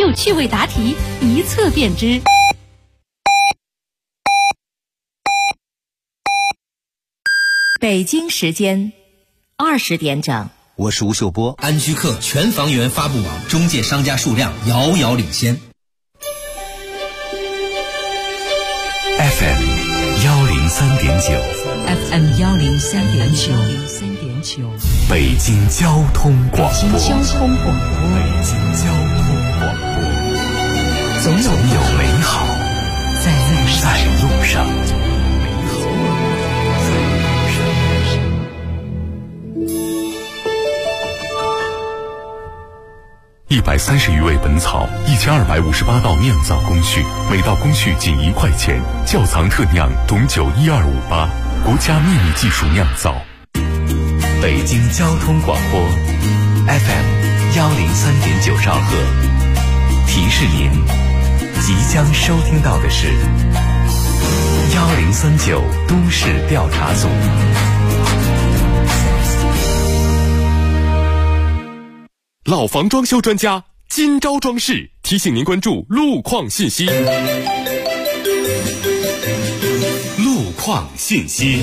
数趣味答题，一测便知。北京时间20点整， 我是吴秀波。 安居客全房源发布网中介商家数量遥遥领先。 FM 103.9 FM 103.9， 北京交通广播。 北京交通广播，总有美好在路上。 130余味本草，1258道酿造工序，每道工序仅1块钱。窖藏特酿董酒12588，国家秘密技术酿造。 北京交通广播 FM 103.9兆赫，提示您即将收听到的是1039都市调查组。 老房装修专家今朝装饰提醒您关注路况信息。路况信息。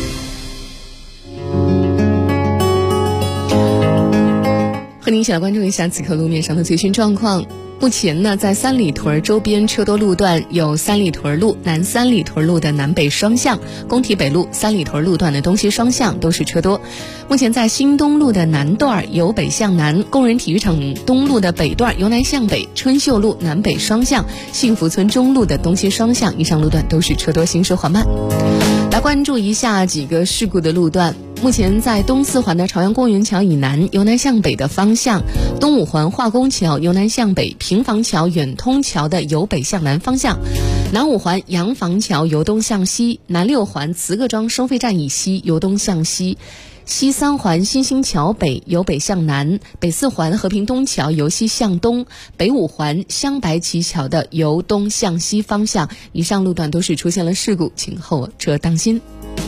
和您一起来关注一下此刻路面上的最新状况。目前呢，在三里屯周边车多路段有三里屯路、南三里屯路的南北双向，工体北路三里屯路段的东西双向都是车多。目前在新东路的南段由北向南，工人体育场东路的北段由南向北，春秀路南北双向，幸福村中路的东西双向，以上路段都是车多，行驶缓慢。来关注一下几个事故的路段。目前在东四环的朝阳公园桥以南由南向北的方向，东五环化工桥由南向北，平房桥远通桥的由北向南方向，南五环洋房桥由东向西，南六环慈各庄收费站以西由东向西，西三环新兴桥北由北向南，北四环和平东桥由西向东，北五环香白旗桥的由东向西方向，以上路段都是出现了事故，请后车当心。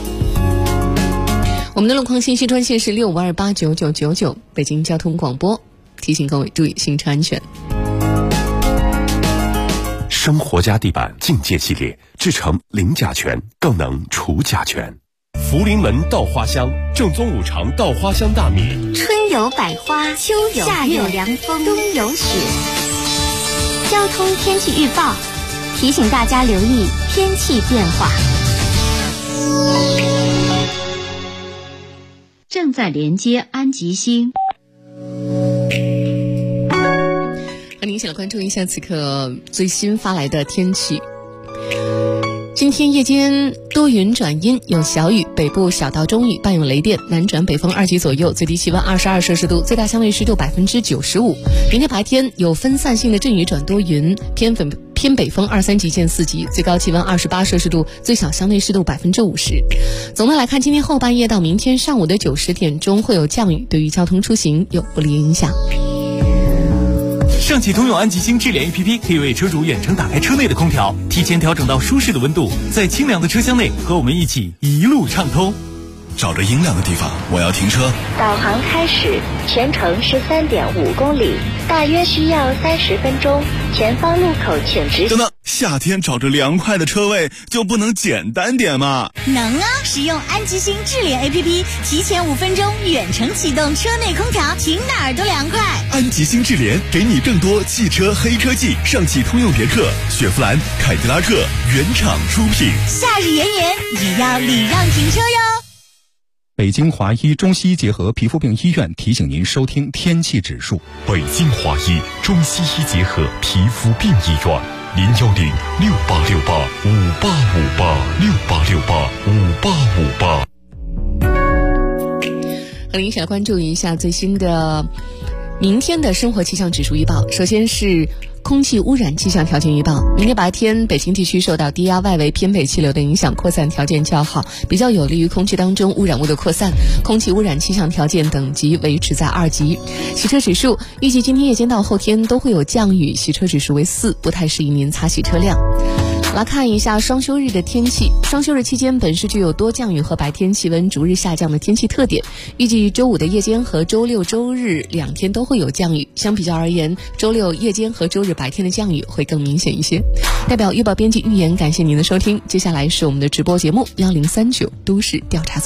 我们的路况信息专线是65289999，北京交通广播，提醒各位注意行车安全。 生活家地板境界系列制成零甲醛，更能除甲醛。 福临门稻花香，正宗五常稻花香大米。 春有百花，秋有夏有凉风，冬有雪。交通天气预报提醒大家留意天气变化。 正在连接安吉星。 和您一起来关注一下此刻最新发来的天气。今天夜间多云转阴，有小雨，北部小到中雨，伴有雷电，南转北风2级左右，最低气温22摄氏度，最大相对湿度95%。明天白天有分散性的阵雨转多云，偏北风2-3级见4级，最高气温28摄氏度，最小相对湿度50%。总的来看，今天后半夜到明天上午的9、10点钟会有降雨，对于交通出行有不利影响。 上汽通用安吉星智联 APP 可以为车主远程打开车内的空调，提前调整到舒适的温度，在清凉的车厢内和我们一起一路畅通。 找着阴凉的地方，我要停车。 导航开始，全程13.5公里，大约需要30分钟。前方路口请直行。 等等，夏天找着凉快的车位就不能简单点吗？ 能啊！使用安吉星智联 APP， 提前5分钟远程启动车内空调，停哪儿都凉快。 安吉星智联给你更多汽车黑科技，上汽通用别克、雪佛兰、凯迪拉克原厂出品。 夏日炎炎，也要礼让停车哟。 北京华医中西医结合皮肤病医院提醒您收听天气指数。 北京华医中西医结合皮肤病医院，01068685858，686858。 和您一起来关注一下最新的明天的生活气象指数预报。首先是空气污染气象条件预报，明天白天北京地区受到低压外围偏北气流的影响，扩散条件较好，比较有利于空气当中污染物的扩散，空气污染气象条件等级维持在2级。洗车指数预计今天夜间到后天都会有降雨，洗车指数为4，不太适宜您擦洗车辆。 来看一下双休日的天气。双休日期间，本市具有多降雨和白天气温逐日下降的天气特点。预计周五的夜间和周六、周日2天都会有降雨。相比较而言，周六夜间和周日白天的降雨会更明显一些。代表预报编辑预言，感谢您的收听。接下来是我们的直播节目1039都市调查组。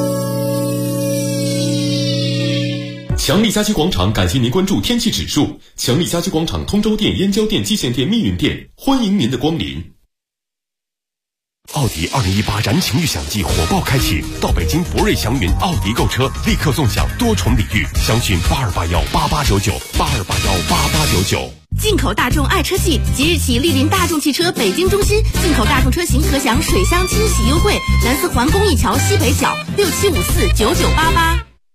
强力家居广场感谢您关注天气指数。强力家居广场通州店、燕郊店、蓟县店、密云店，欢迎您的光临。 奥迪2018燃情预享季火爆开启，到北京博瑞祥云奥迪购车，立刻纵享多重礼遇，详询82818899，82818899。 进口大众爱车季即日起莅临大众汽车北京中心，进口大众车型可享水箱清洗优惠，南四环公益桥西北角67549988。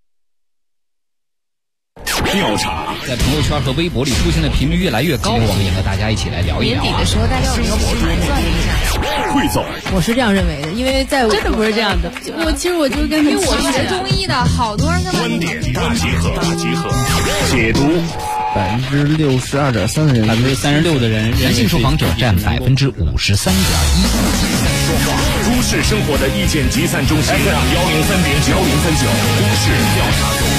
调查在朋友圈和微博里出现的频率越来越高，我们也和大家一起来聊一聊。 年底的时候，大家有没有算一下？ 汇总， 我是这样认为的，因为在真的不是这样的。其实我就是跟，因为我学中医的，好多人跟观点大集合，解读。 62.3%的人 ，36%的人，男性受访者占53.1%。 都市生活的意见集散中心，103.9，都市调查组。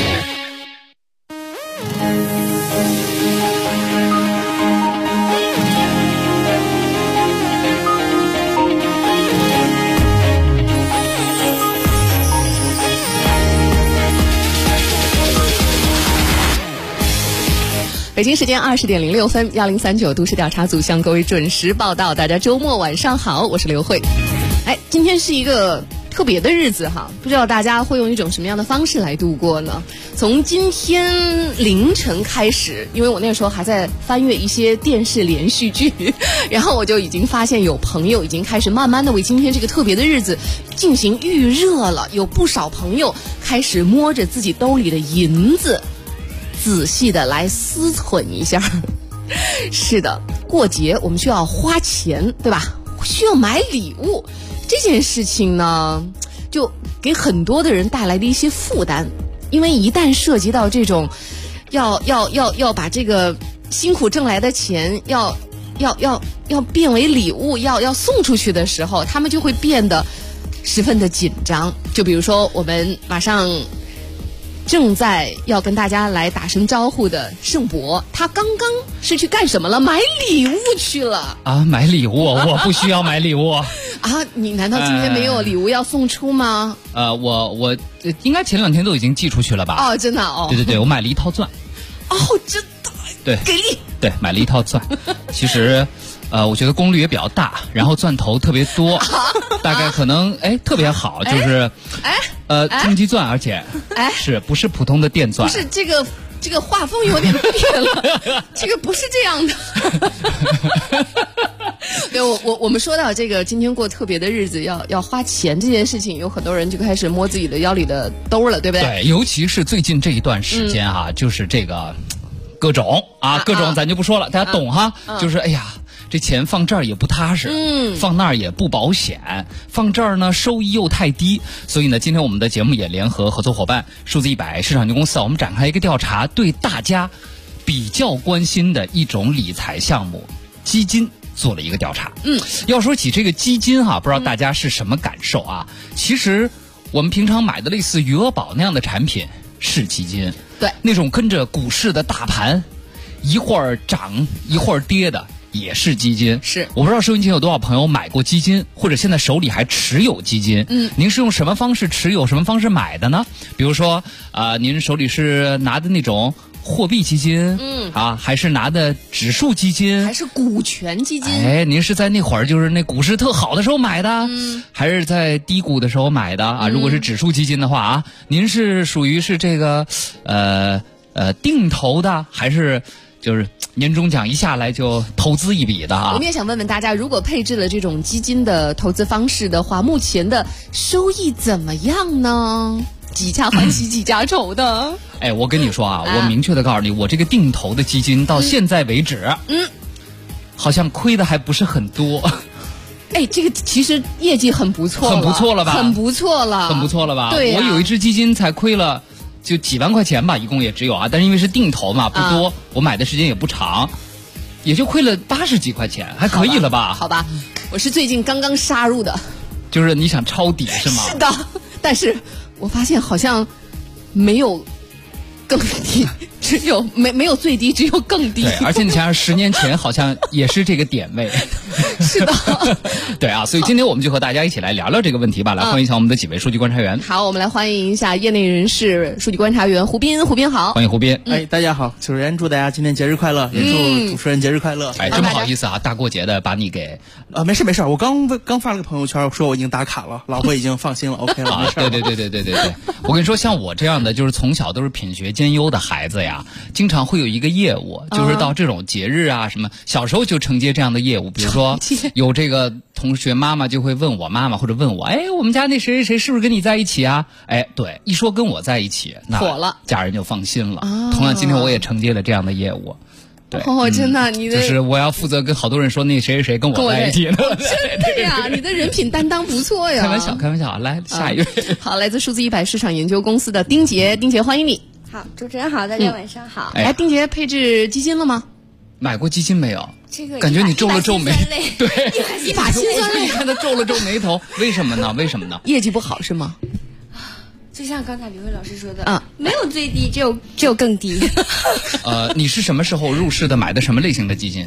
北京时间20点06分，1039都市调查组向各位准时报道。大家周末晚上好，我是刘慧。今天是一个特别的日子哈，不知道大家会用一种什么样的方式来度过呢？从今天凌晨开始，因为我那个时候还在翻阅一些电视连续剧，然后我就已经发现有朋友已经开始慢慢的为今天这个特别的日子进行预热了，有不少朋友开始摸着自己兜里的银子，仔细的来思忖一下。是的，过节我们需要花钱，对吧？需要买礼物，这件事情呢，就给很多的人带来的一些负担。因为一旦涉及到这种要把这个辛苦挣来的钱要变为礼物，要送出去的时候，他们就会变得十分的紧张。就比如说我们马上正在要跟大家来打声招呼的盛博，他刚刚是去干什么了？买礼物去了啊！买礼物，我不需要买礼物啊！ 你难道今天没有礼物要送出吗？ 我应该前2天都已经寄出去了吧？ 哦，真的哦。 对，我买了一套钻。 哦，真的。 对， 给力。 对，买了一套钻。其实，我觉得功率也比较大，然后钻头特别多，大概可能特别好，就是终极钻，而且是不是普通的电钻？ 不是这个画风有点变了，这个不是这样的。对，我们说到这个今天过特别的日子要花钱这件事情，有很多人就开始摸自己的腰里的兜了，对不对？ 对，尤其是最近这一段时间啊，就是这个各种各种咱就不说了，大家懂哈，就是这钱放这儿也不踏实，放那儿也不保险，放这儿呢收益又太低，所以呢，今天我们的节目也联合合作伙伴数字100市场有限公司，我们展开一个调查，对大家比较关心的一种理财项目基金做了一个调查。要说起这个基金不知道大家是什么感受啊？其实我们平常买的类似余额宝那样的产品是基金， 对， 那种跟着股市的大盘一会儿涨一会儿跌的也是基金。 是， 我不知道收音机有多少朋友买过基金，或者现在手里还持有基金。您是用什么方式持有，什么方式买的呢？比如说您手里是拿的那种货币基金，还是拿的指数基金， 还是股权基金？ 您是在那会儿就是那股市特好的时候买的，还是在低谷的时候买的啊？如果是指数基金的话您是属于是这个定投的，还是就是年终奖一下来就投资一笔的我们也想问问大家，如果配置了这种基金的投资方式的话，目前的收益怎么样呢？几家欢喜几家愁的。 我跟你说我明确的告诉你，我这个定投的基金到现在为止，好像亏的还不是很多。 这个其实业绩很不错了， 很不错了吧？ 很不错了， 很不错了吧？ 对， 我有一只基金才亏了就几万块钱吧，一共也只有但是因为是定投嘛，不多，我买的时间也不长。 也就亏了80几块钱，还可以了吧？ 好吧，我是最近刚刚杀入的。 就是你想抄底是吗？ 是的，但是我发现好像没有更低，只有没有最低，只有更低。 对，而且你想想10年前好像也是这个点位。 是的。 对啊，所以今天我们就和大家一起来聊聊这个问题吧。来欢迎一下我们的几位数据观察员。 好，我们来欢迎一下业内人士数据观察员胡斌。胡斌好。 欢迎胡斌。 大家好，首先祝大家今天节日快乐，也祝主持人节日快乐。 真不好意思啊，大过节的把你给没事，我刚发了个朋友圈，说我已经打卡了，老婆已经放心了，OK 了，没事。 对，我跟你说，像我这样的就是从小都是品学兼优的孩子呀，经常会有一个业务，就是到这种节日啊什么，小时候就承接这样的业务，比如说有这个同学妈妈就会问我妈妈或者问我，我们家那谁谁谁是不是跟你在一起啊？对，一说跟我在一起，那火了， 家人就放心了。同样，今天我也承接了这样的业务。对， 真的，你的就是我要负责跟好多人说那谁谁谁跟我在一起呢。 真的呀，你的人品担当不错呀。 开玩笑，来下一位。 好，来自数字100市场研究公司的丁杰，丁杰欢迎你。 好，主持人好，大家晚上好。 丁杰配置基金了吗？ 买过基金没有？ 这个感觉你皱了皱眉。 对， 一把辛酸泪。 看他皱了皱眉头，为什么呢？ 业绩不好是吗？ 就像刚才刘慧老师说的，没有最低，只有更低。 你是什么时候入市的？买的什么类型的基金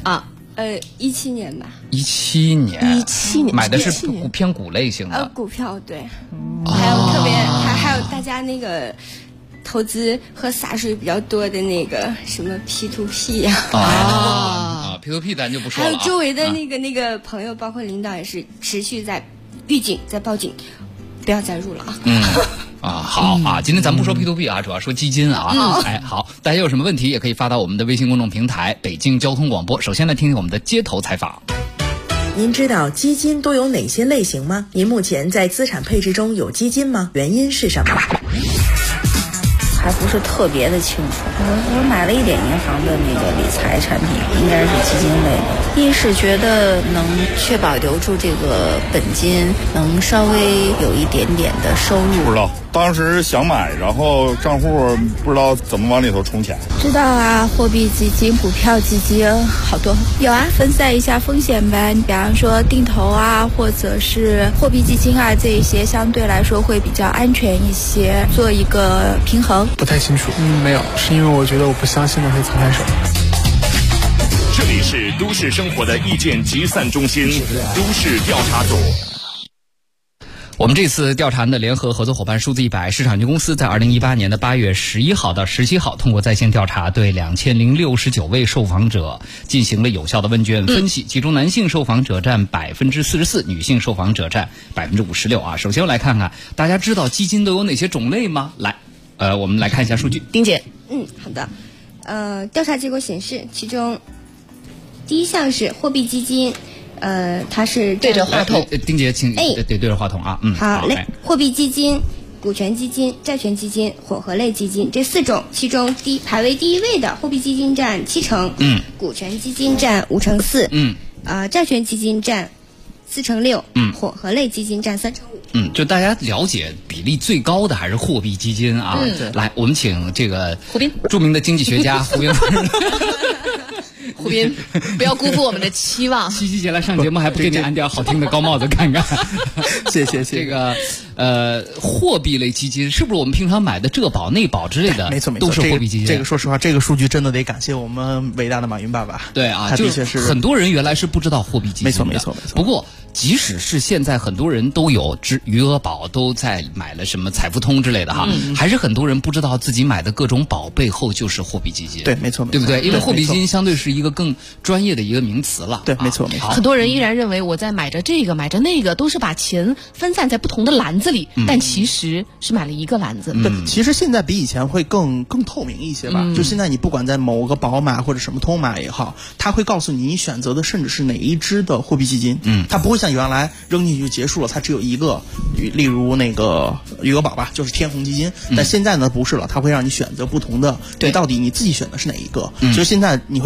？17年吧。 17年买的是偏股类型的。 股票对，还有特别还有大家那个投资和洒水比较多的那个什么 P2P 呀。 P2P 咱就不说了。 还有周围的那个朋友，包括领导也是持续在预警，在报警，不要再入了啊。 好啊，今天咱们不说 P2P 啊，主要说基金啊。好，大家有什么问题也可以发到我们的微信公众平台北京交通广播。首先来听听我们的街头采访。 您知道基金都有哪些类型吗？您目前在资产配置中有基金吗？原因是什么？ 还不是特别的清楚，我买了一点银行的那个理财产品，应该是基金类的。一是觉得能确保留住这个本金，能稍微有一点点的收入。 不知道，当时想买，然后账户不知道怎么往里头充钱。 知道啊，货币基金、股票基金好多有啊，分散一下风险呗。你比方说定投啊，或者是货币基金啊，这一些相对来说会比较安全一些，做一个平衡。 不太清楚，没有，是因为我觉得我不相信那些操盘手。 这里是都市生活的意见集散中心，都市调查组。 我们这次调查的联合合作伙伴数字100市场研究公司在2018年的8月11号到17号，通过在线调查对2069位受访者进行了有效的问卷分析，其中男性受访者占44%，女性受访者占56%啊。首先来看看大家知道基金都有哪些种类吗？来，我们来看一下数据。 丁姐， 好的，调查结果显示，其中第一项是货币基金，它是对着话筒， 丁姐请对着话筒啊。 好嘞，货币基金、股权基金、债权基金、混合类基金这4种，其中排位第一位的货币基金占70%，股权基金占4%，债权基金占4%6%，混合类基金占3%5%。 就大家了解比例最高的还是货币基金啊。来，我们请这个胡斌， 著名的经济学家胡斌。 胡斌，不要辜负我们的期望。 七夕节来上节目还不给你安掉好听的高帽子看看。 谢谢。 这个货币类基金是不是我们平常买的浙保、内保之类的？ 没错， 都是货币基金。 这个说实话，这个数据真的得感谢我们伟大的马云爸爸。 对啊， 他的确是很多人原来是不知道货币基金的。 没错。 不过，即使是现在很多人都有余额宝，都在买了什么财富通之类的哈，还是很多人不知道自己买的各种宝背后就是货币基金。 对，没错， 对不对？因为货币基金相对是一个更专业的一个名词了。 对，没错。 很多人依然认为我在买着这个买着那个，都是把钱分散在不同的篮子里，但其实是买了一个篮子。 对，其实现在比以前会更透明一些吧。就现在你不管在某个宝马或者什么通马也好，它会告诉你选择的甚至是哪一支的货币基金。它不会像原来扔进去就结束了，它只有一个，例如那个余额宝吧，就是天弘基金。但现在呢不是了，它会让你选择不同的，对，到底你自己选的是哪一个？所以现在你会更明确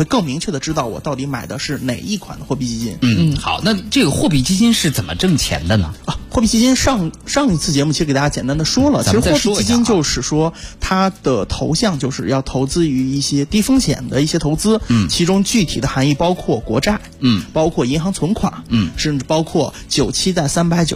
确的知道我到底买的是哪一款的货币基金。 好，那这个货币基金是怎么挣钱的呢？ 货币基金上一次节目其实给大家简单的说了，其实货币基金就是说它的投向就是要投资于一些低风险的一些投资，其中具体的含义包括国债，包括银行存款，甚至包括久期在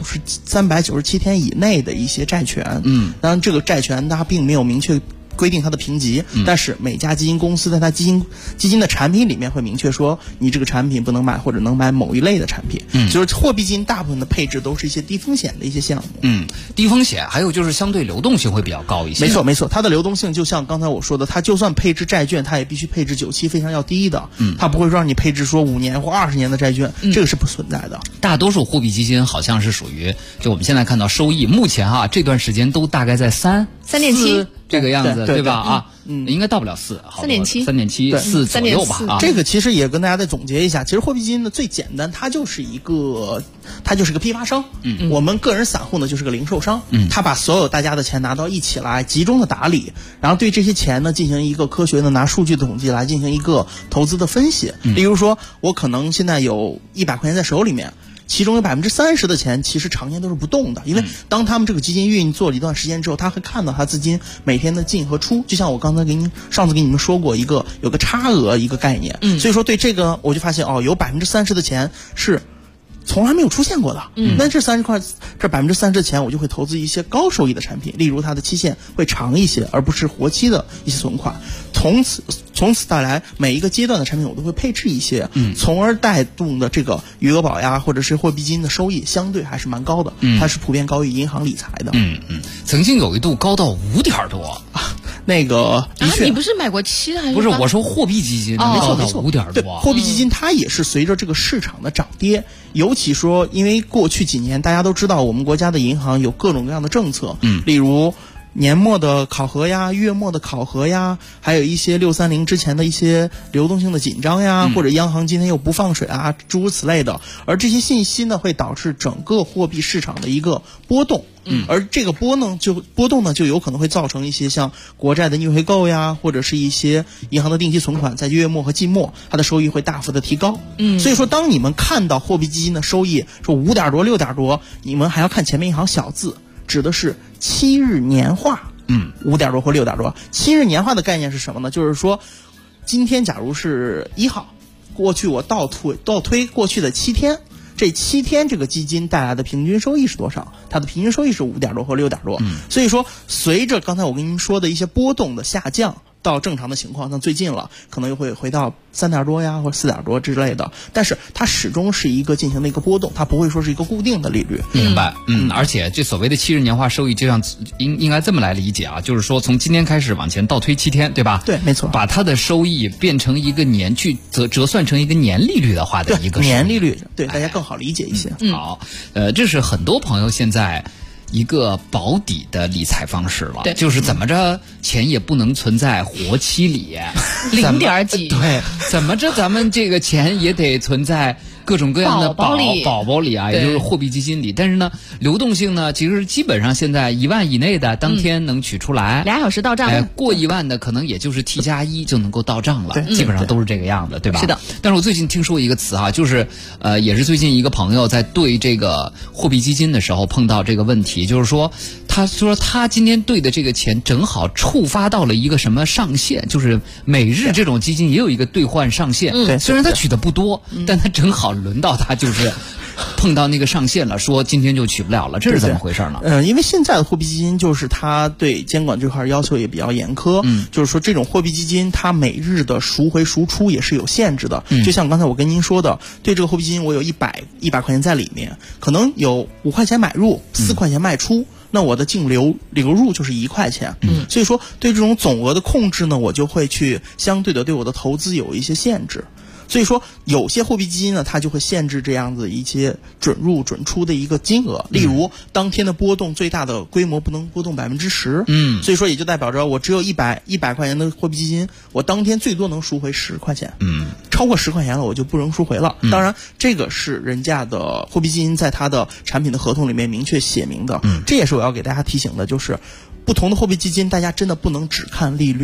397天以内的一些债权，当然这个债权它并没有明确规定它的评级，但是每家基金公司在它基金的产品里面会明确说，你这个产品不能买或者能买某一类的产品。就是货币基金大部分的配置都是一些低风险的一些项目。 低风险，还有就是相对流动性会比较高一些。 没错，它的流动性就像刚才我说的，它就算配置债券，它也必须配置久期非常要低的。它不会让你配置说5年或20年的债券，这个是不存在的。 大多数货币基金好像是属于，就我们现在看到收益，目前这段时间都大概在3.7这个样子，对吧？应该到不了4，3.7、4左右吧。 这个其实也跟大家再总结一下，其实货币基金的最简单，它就是一个批发商。我们个人散户呢就是个零售商。他把所有大家的钱拿到一起来，集中的打理，然后对这些钱呢进行一个科学的拿数据的统计来进行一个投资的分析。例如说，我可能现在有100块钱在手里面。其中有30%的钱其实常年都是不动的，因为当他们这个基金运作了一段时间之后，他会看到他资金每天的进和出，就像我上次给你们说过有个差额一个概念。所以说对这个我就发现有30%的钱是从来没有出现过的。那这30%的钱我就会投资一些高收益的产品，例如它的期限会长一些，而不是活期的一些存款。从此带来每一个阶段的产品我都会配置一些，从而带动的这个余额宝呀或者是货币基金的收益相对还是蛮高的，它是普遍高于银行理财的。 曾经有一度高到5点多。 那个的确， 你不是买过期的还是？ 不是，我说货币基金高到5点多。 对，货币基金它也是随着这个市场的涨跌，尤其说因为过去几年大家都知道我们国家的银行有各种各样的政策，例如年末的考核呀，月末的考核呀，还有一些630之前的一些流动性的紧张呀，或者央行今天又不放水啊，诸如此类的。而这些信息呢，会导致整个货币市场的一个波动。而这个波动呢，就有可能会造成一些像国债的逆回购呀，或者是一些银行的定期存款在月末和季末，它的收益会大幅的提高。所以说，当你们看到货币基金的收益说5点多、6点多，你们还要看前面一行小字，指的是7日年化。5点多或6点多。7日年化的概念是什么呢？就是说，今天假如是1号，过去我倒推过去的7天。这7天这个基金带来的平均收益是多少？它的平均收益是5点多或6点多。所以说，随着刚才我跟您说的一些波动的下降，到正常的情况，像最近了，可能又会回到3点多呀，或者4点多之类的。但是它始终是一个进行的一个波动，它不会说是一个固定的利率。 明白。而且这所谓的7日年化收益，就像应该这么来理解啊，就是说从今天开始往前倒推7天，对吧？ 对，没错。 把它的收益变成一个年去折算成一个年利率的话的一个年利率，对大家更好理解一些。 好，这是很多朋友现在一个保底的理财方式了，就是怎么着钱也不能存在活期里 0点几， 对，怎么着咱们这个钱也得存在各种各样的宝宝里啊，也就是货币基金里。但是呢，流动性呢，其实基本上现在1万以内的当天能取出来 ，2小时到账。 过1万的可能也就是 T+1就能够到账了，基本上都是这个样子，对吧？ 是的。 但是我最近听说一个词就是也是最近一个朋友在对这个货币基金的时候碰到这个问题，就是说他说他今天兑的这个钱正好触发到了一个什么上限，就是每日这种基金也有一个兑换上限。 对， 虽然他取的不多，但他正好轮到他就是碰到那个上限了，说今天就取不了了，这是怎么回事呢？ 因为现在的货币基金就是它对监管这块要求也比较严苛，就是说这种货币基金它每日的赎回赎出也是有限制的。就像刚才我跟您说的，对这个货币基金我有100块钱在里面，可能有5块钱买入，4块钱卖出。那我的净流入就是1块钱，所以说对这种总额的控制呢，我就会去相对的对我的投资有一些限制。所以说有些货币基金呢，它就会限制这样子一些准入准出的一个金额，例如当天的波动最大的规模不能波动10%，所以说也就代表着我只有100块钱的货币基金，我当天最多能赎回10块钱，超过10块钱了我就不能赎回了。当然这个是人家的货币基金在它的产品的合同里面明确写明的，这也是我要给大家提醒的，就是不同的货币基金大家真的不能只看利率。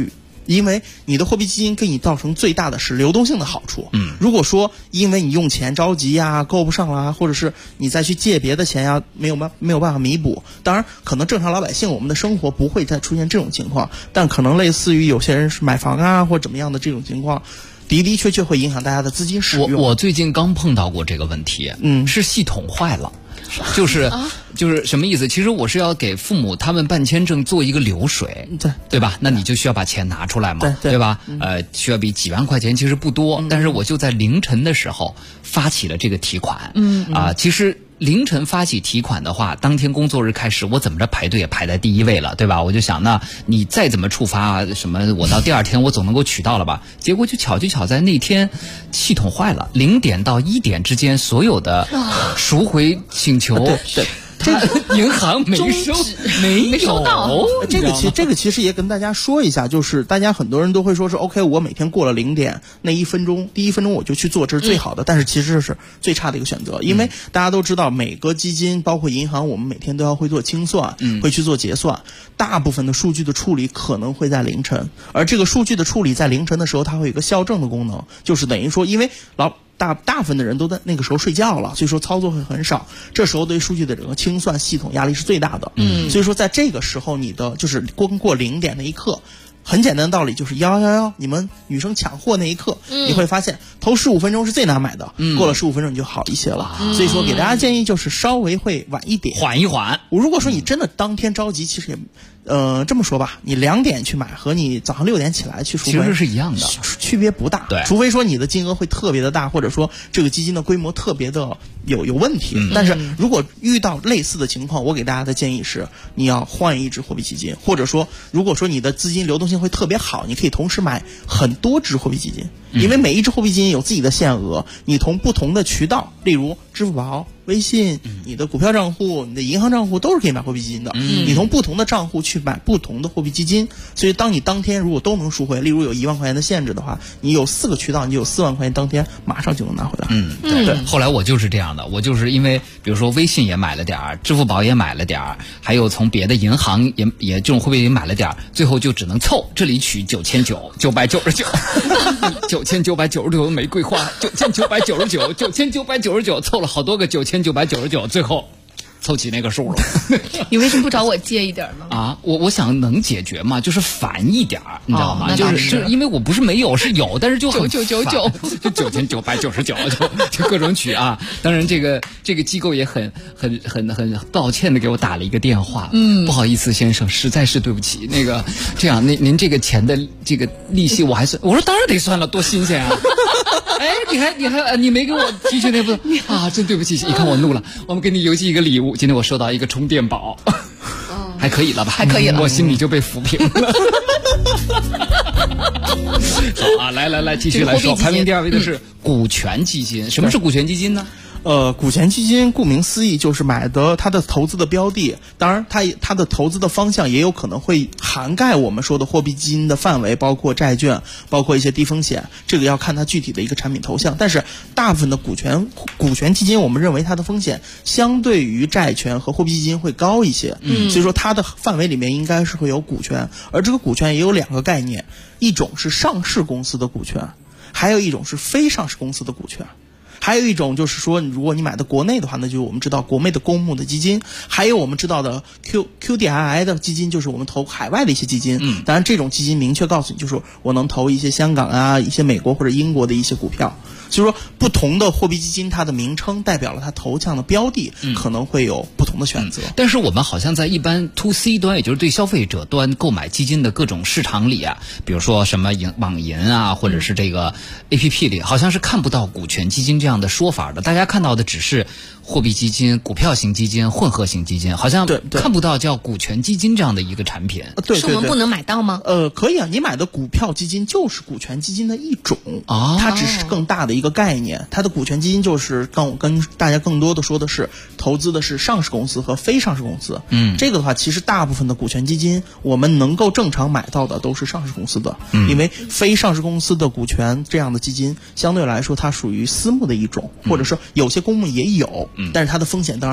因为你的货币基金给你造成最大的是流动性的好处。如果说因为你用钱着急呀，够不上啦，或者是你再去借别的钱呀，没有办法弥补。当然，可能正常老百姓我们的生活不会再出现这种情况，但可能类似于有些人是买房啊或怎么样的这种情况，的确会影响大家的资金使用。 我最近刚碰到过这个问题，是系统坏了。就是什么意思？其实我是要给父母他们办签证做一个流水，对吧？那你就需要把钱拿出来嘛，对吧？需要笔几万块钱，其实不多，但是我就在凌晨的时候发起了这个提款，其实。凌晨发起提款的话，当天工作日开始，我怎么着排队也排在第一位了，对吧？我就想，那你再怎么触发什么，我到第二天我总能够取到了吧？结果就巧在那天系统坏了，0点到1点之间，所有的赎回请求。这个银行没收到。 这个其实也跟大家说一下，就是大家很多人都会说是 OK， 我每天过了0点那第1分钟我就去做，这是最好的，但是其实这是最差的一个选择，因为大家都知道每个基金包括银行，我们每天都要会做清算，会去做结算，大部分的数据的处理可能会在凌晨，而这个数据的处理在凌晨的时候，它会有一个校正的功能，就是等于说，因为大部分的人都在那个时候睡觉了，所以说操作会很少，这时候对数据的整个清算系统压力是最大的。所以说在这个时候，你的就是光过0点那一刻，很简单的道理就是111，你们女生抢货那一刻，你会发现头15分钟是最难买的，过了15分钟你就好一些了。所以说给大家建议就是稍微会晚一点， 缓一缓。 如果说你真的当天着急，其实也。这么说吧，你2点去买和你早上6点起来去赎回， 其实是一样的， 区别不大。 对， 除非说你的金额会特别的大，或者说这个基金的规模特别的有问题。但是如果遇到类似的情况，我给大家的建议是，你要换一支货币基金，或者说如果说你的资金流动性会特别好，你可以同时买很多支货币基金，因为每一支货币基金有自己的限额，你从不同的渠道，例如支付宝、微信、你的股票账户、你的银行账户都是可以买货币基金的。你从不同的账户去买不同的货币基金，所以当你当天如果都能赎回，例如有1万块钱的限制的话，你有4个渠道，你就有4万块钱当天马上就能拿回来。 对。后来我就是这样的，我就是因为比如说微信也买了点儿，支付宝也买了点儿，还有从别的银行也这种货币也买了点儿，最后就只能凑，这里取9999玫瑰花9999，凑了好多个9999，最后凑齐那个数了。 你为什么不找我借一点呢？ 我想能解决嘛，就是烦一点，你知道吗？就是因为我不是没有，是有，但是就很 9999 就9999就各种取啊。当然这个机构也很抱歉的给我打了一个电话，不好意思先生，实在是对不起，那个这样您这个钱的这个利息我还算，我说当然得算了，多新鲜啊！哎，你没给我提取那部啊，真对不起，你看我怒了，我们给你邮寄一个礼物，今天我收到一个充电宝，还可以了吧？ 还可以了， 我心里就被抚平了。好啊，来，继续来说，排名第2位的是股权基金。什么是股权基金呢？ 股权基金顾名思义就是买的它的投资的标的，当然它的投资的方向也有可能会涵盖我们说的货币基金的范围，包括债券，包括一些低风险，这个要看它具体的一个产品投向。但是大部分的股权基金，我们认为它的风险相对于债权和货币基金会高一些，所以说它的范围里面应该是会有股权，而这个股权也有2个概念，一种是上市公司的股权，还有一种是非上市公司的股权。还有一种就是说，如果你买的国内的话，那就是我们知道国内的公募的基金，还有我们知道的 QDII 的基金，就是我们投海外的一些基金。当然这种基金明确告诉你，就是我能投一些香港啊、一些美国或者英国的一些股票。所以说，不同的货币基金，它的名称代表了它投向的标的，可能会有不同的选择。 但是我们好像在一般 to C 端，也就是对消费者端购买基金的各种市场里啊，比如说什么网银啊，或者是这个 APP 里，好像是看不到股权基金这样的说法的。大家看到的只是货币基金、股票型基金、混合型基金，好像看不到叫股权基金这样的一个产品。 对， 是我们不能买到吗？ 可以啊，你买的股票基金就是股权基金的一种，它只是更大的一个概念。它的股权基金就是跟大家更多的说的是投资的是上市公司和非上市公司。这个的话，其实大部分的股权基金我们能够正常买到的都是上市公司的，因为非上市公司的股权这样的基金相对来说它属于私募的一种，或者说有些公募也有，但是它的风险当然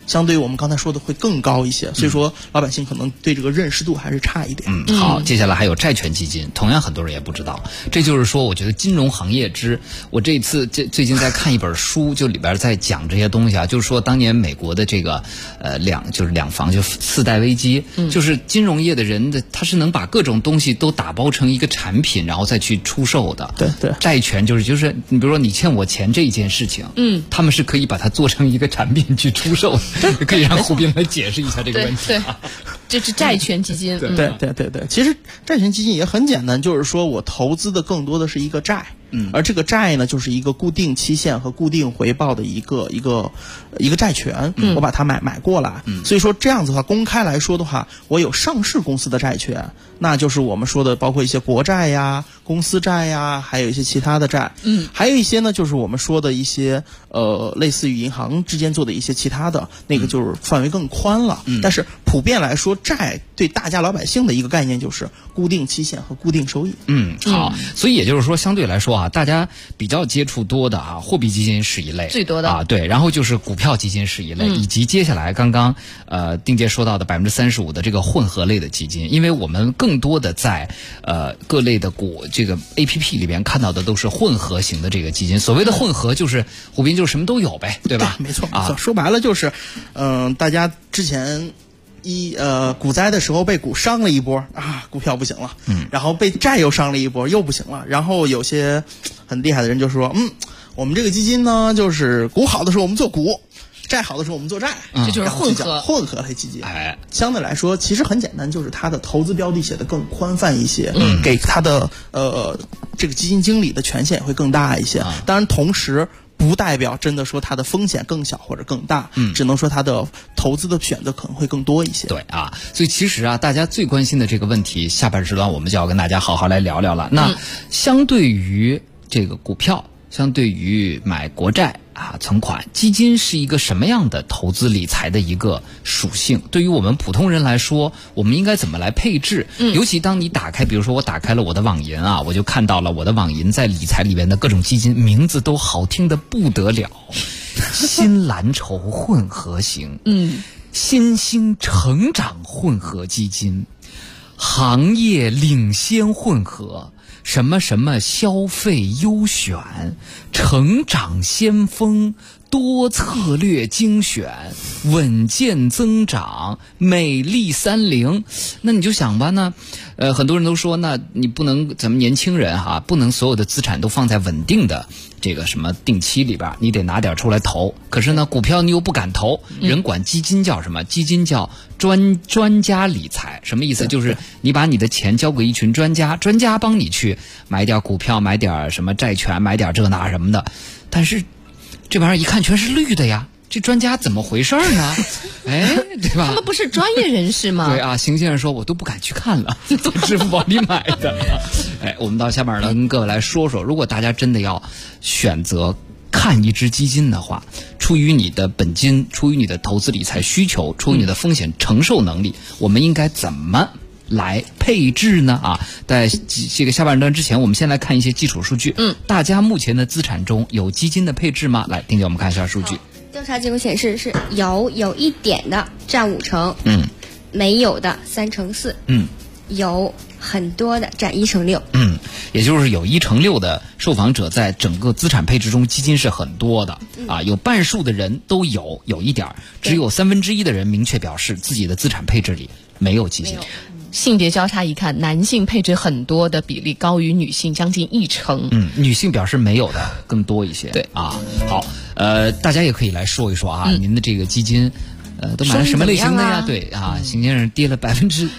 相对于我们刚才说的会更高一些，所以说老百姓可能对这个认识度还是差一点。 好，接下来还有债权基金，同样很多人也不知道。这就是说，我觉得金融行业我这次最近在看一本书，就里边在讲这些东西啊，就是说当年美国的这个两房就次贷危机，就是金融业的人他是能把各种东西都打包成一个产品，然后再去出售的。 对， 债权就是你比如说你欠我钱这一件事情，他们是可以把它做成一个产品去出售的，可以让胡斌来解释一下这个问题。 对，这是债权基金。 对，其实债权基金也很简单，就是说我投资的更多的是一个债。而这个债呢，就是一个固定期限和固定回报的一个债权，我把它买过来。所以说这样子的话，公开来说的话，我有上市公司的债权，那就是我们说的包括一些国债呀、公司债呀，还有一些其他的债。还有一些呢，就是我们说的一些类似于银行之间做的一些其他的，那个就是范围更宽了。但是普遍来说，债对大家老百姓的一个概念就是固定期限和固定收益。 好，所以也就是说，相对来说大家比较接触多的货币基金是一类， 最多的对，然后就是股票基金是一类，以及接下来刚刚丁姐说到的35%的这个混合类的基金，因为我们更多的在各类的这个 APP 里边看到的都是混合型的这个基金。所谓的混合就是胡斌就是什么都有呗，对吧？ 没错，说白了就是大家之前股灾的时候被股伤了一波股票不行了，然后被债又伤了一波又不行了，然后有些很厉害的人就说我们这个基金呢，就是股好的时候我们做股，债好的时候我们做债， 这就是混合类基金。相对来说其实很简单，就是它的投资标的写得更宽泛一些，给它的这个基金经理的权限也会更大一些。当然同时不代表真的说它的风险更小或者更大，只能说它的投资的选择可能会更多一些。 对所以其实大家最关心的这个问题，下半时段我们就要跟大家好好来聊聊了。那相对于这个股票，相对于买国债存款，基金是一个什么样的投资理财的一个属性？对于我们普通人来说，我们应该怎么来配置？尤其当你打开，比如说我打开了我的网银我就看到了我的网银在理财里面的各种基金，名字都好听的不得了，新蓝筹混合型，新兴成长混合基金，行业领先混合，什么什么消费优选，成长先锋，多策略精选，稳健增长，美丽30。那你就想吧，很多人都说，那你不能，咱们年轻人不能所有的资产都放在稳定的这个什么定期里边，你得拿点出来投。可是呢，股票你又不敢投，人管基金叫什么？基金叫专家理财。什么意思？就是你把你的钱交给一群专家，专家帮你去买点股票，买点什么债权，买点这那什么的。但是这玩意儿一看全是绿的呀，这专家怎么回事呢？对吧？ 他们不是专业人士吗？ 对邢先生说，我都不敢去看了，在支付宝里买的。我们到下面呢，跟各位来说说，如果大家真的要选择看一只基金的话，出于你的本金，出于你的投资理财需求，出于你的风险承受能力，我们应该怎么来配置呢？在这个下半段之前，我们先来看一些基础数据。大家目前的资产中有基金的配置吗？来，丁姐，我们看一下数据。 调查结果显示是有一点的占5成，没有的3成4，有很多的占1成6， 也就是有1成6的受访者在整个资产配置中基金是很多的，有半数的人都有一点，只有1/3的人明确表示自己的资产配置里没有基金。 性别交叉一看，男性配置很多的比例高于女性将近1成， 女性表示没有的更多一些。 对好，大家也可以来说一说您的这个基金都买了什么类型的呀？对邢先生跌了30%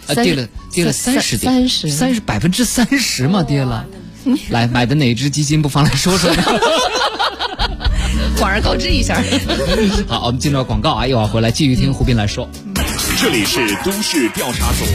嘛，跌了。来，买的哪只基金不妨来说说呢？ 广而告之一下。 好，我们进到广告一会儿回来继续听胡斌来说。 这里是都市调查组。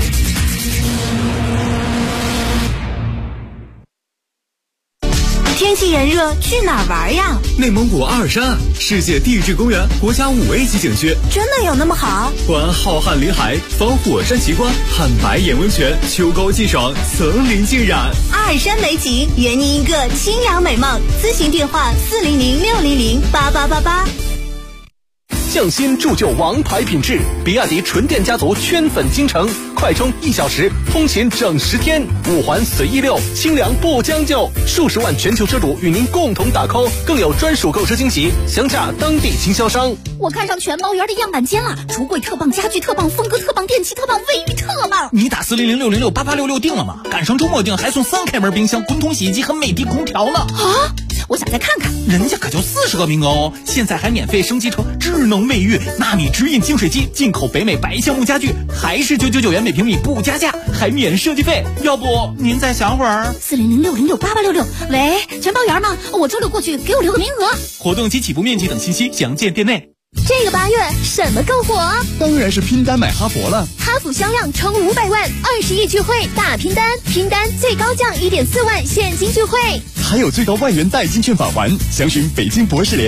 天气炎热，去哪儿玩呀？ 内蒙古阿尔山，世界地质公园国家5A级景区， 真的有那么好？ 观浩瀚林海，访火山奇观，看白眼温泉，秋高气爽，层林尽染。 阿尔山美景，圆你一个清凉美梦。咨询电话：400-600-8888。 匠心铸就王牌品质。比亚迪纯电家族圈粉京城，快充1小时，通勤整10天，5环随意溜，清凉不将就。数十万全球车主与您共同打 call， 更有专属购车惊喜，详洽当地经销商。 我看上全包园的样板间了，橱柜特棒，家具特棒，风格特棒，电器特棒，卫浴特棒。 你打40060688866定了吗？赶上周末定还送3开门冰箱、滚筒洗衣机和美的空调呢。 啊！我想再看看， 人家可就40个名额哦！现在还免费升级成智能卫浴、纳米直饮净水机，进口北美白橡木家具，还是999元每平米不加价，还免设计费。要不您再想会儿 ？40060688866，喂，全包园吗？我周六过去，给我留个名额。 活动及起步面积等信息详见店内。 这个8月什么更火？ 当然是拼单买哈佛了。 哈弗销量冲500万，20亿聚会大拼单，拼单最高降1.4万现金聚会， 还有最高万元代金券返还。详询北京博士联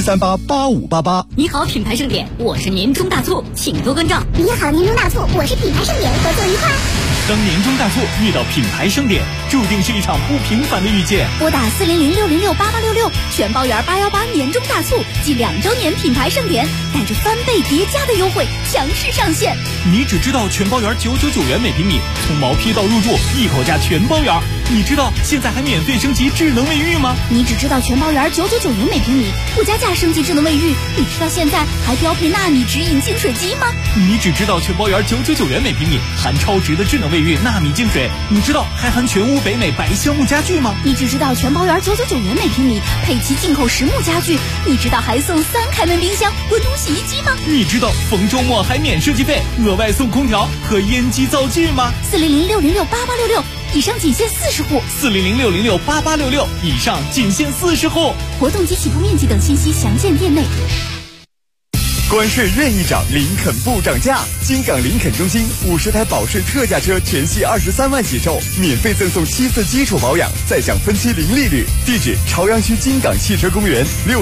67388588。 你好，品牌盛典，我是年终大促，请多关照。 你好，年终大促，我是品牌盛典，合作愉快。 当年终大促遇到品牌盛典，注定是一场不平凡的遇见。 拨打40060688866，全包园818年终大促暨2周年品牌盛典，带着翻倍叠加的优惠强势上线。 你只知道全包园999元每平米，从毛坯到入住一口价全包园。你知道现在还免费升级智能卫浴吗？ 你只知道全包园999元每平米，不加价升级智能卫浴。你知道现在还标配纳米直饮净水机吗？ 你只知道全包园999元每平米，含超值的智能卫浴、纳米净水。你知道还含全屋北美白橡木家具吗？ 你只知道全包园999元每平米，配齐进口实木家具。你知道还送3开门冰箱、滚筒洗衣机吗？ 你知道逢周末还免设计费，额外送空调和烟机灶具吗 ？40060688866，以上仅限40户。 40060688866，以上仅限40户。 活动及起步面积等信息详见店内。 关税任意涨，林肯不涨价。金港林肯中心50台保税特价车全系23万起售，免费赠送7次基础保养，再享分期零利率。地址：朝阳区金港汽车公园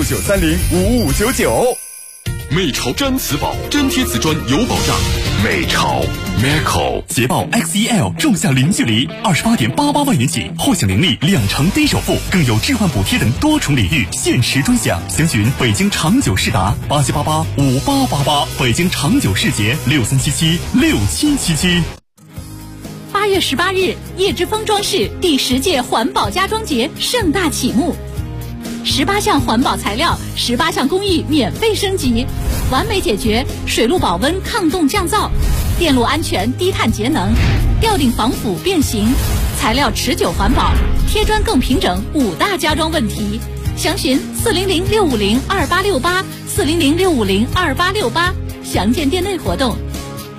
，69305599。 美潮毡瓷宝，粘贴瓷砖有保障。美潮 Meco 捷豹 XEL 仲夏零距离28.88万元起，获享零利2成低首付，更有置换补贴等多重礼遇，限时专享。详询北京长久世达87885888，北京长久世捷63776777。 8月18日，叶之峰装饰第10届环保家装节盛大启幕。18项环保材料，18项工艺免费升级，完美解决水路保温、抗冻降噪、电路安全、低碳节能、吊顶防腐变形、材料持久环保、贴砖更平整5大家装问题。详询400-650-2868，400-650-2868，详见店内活动。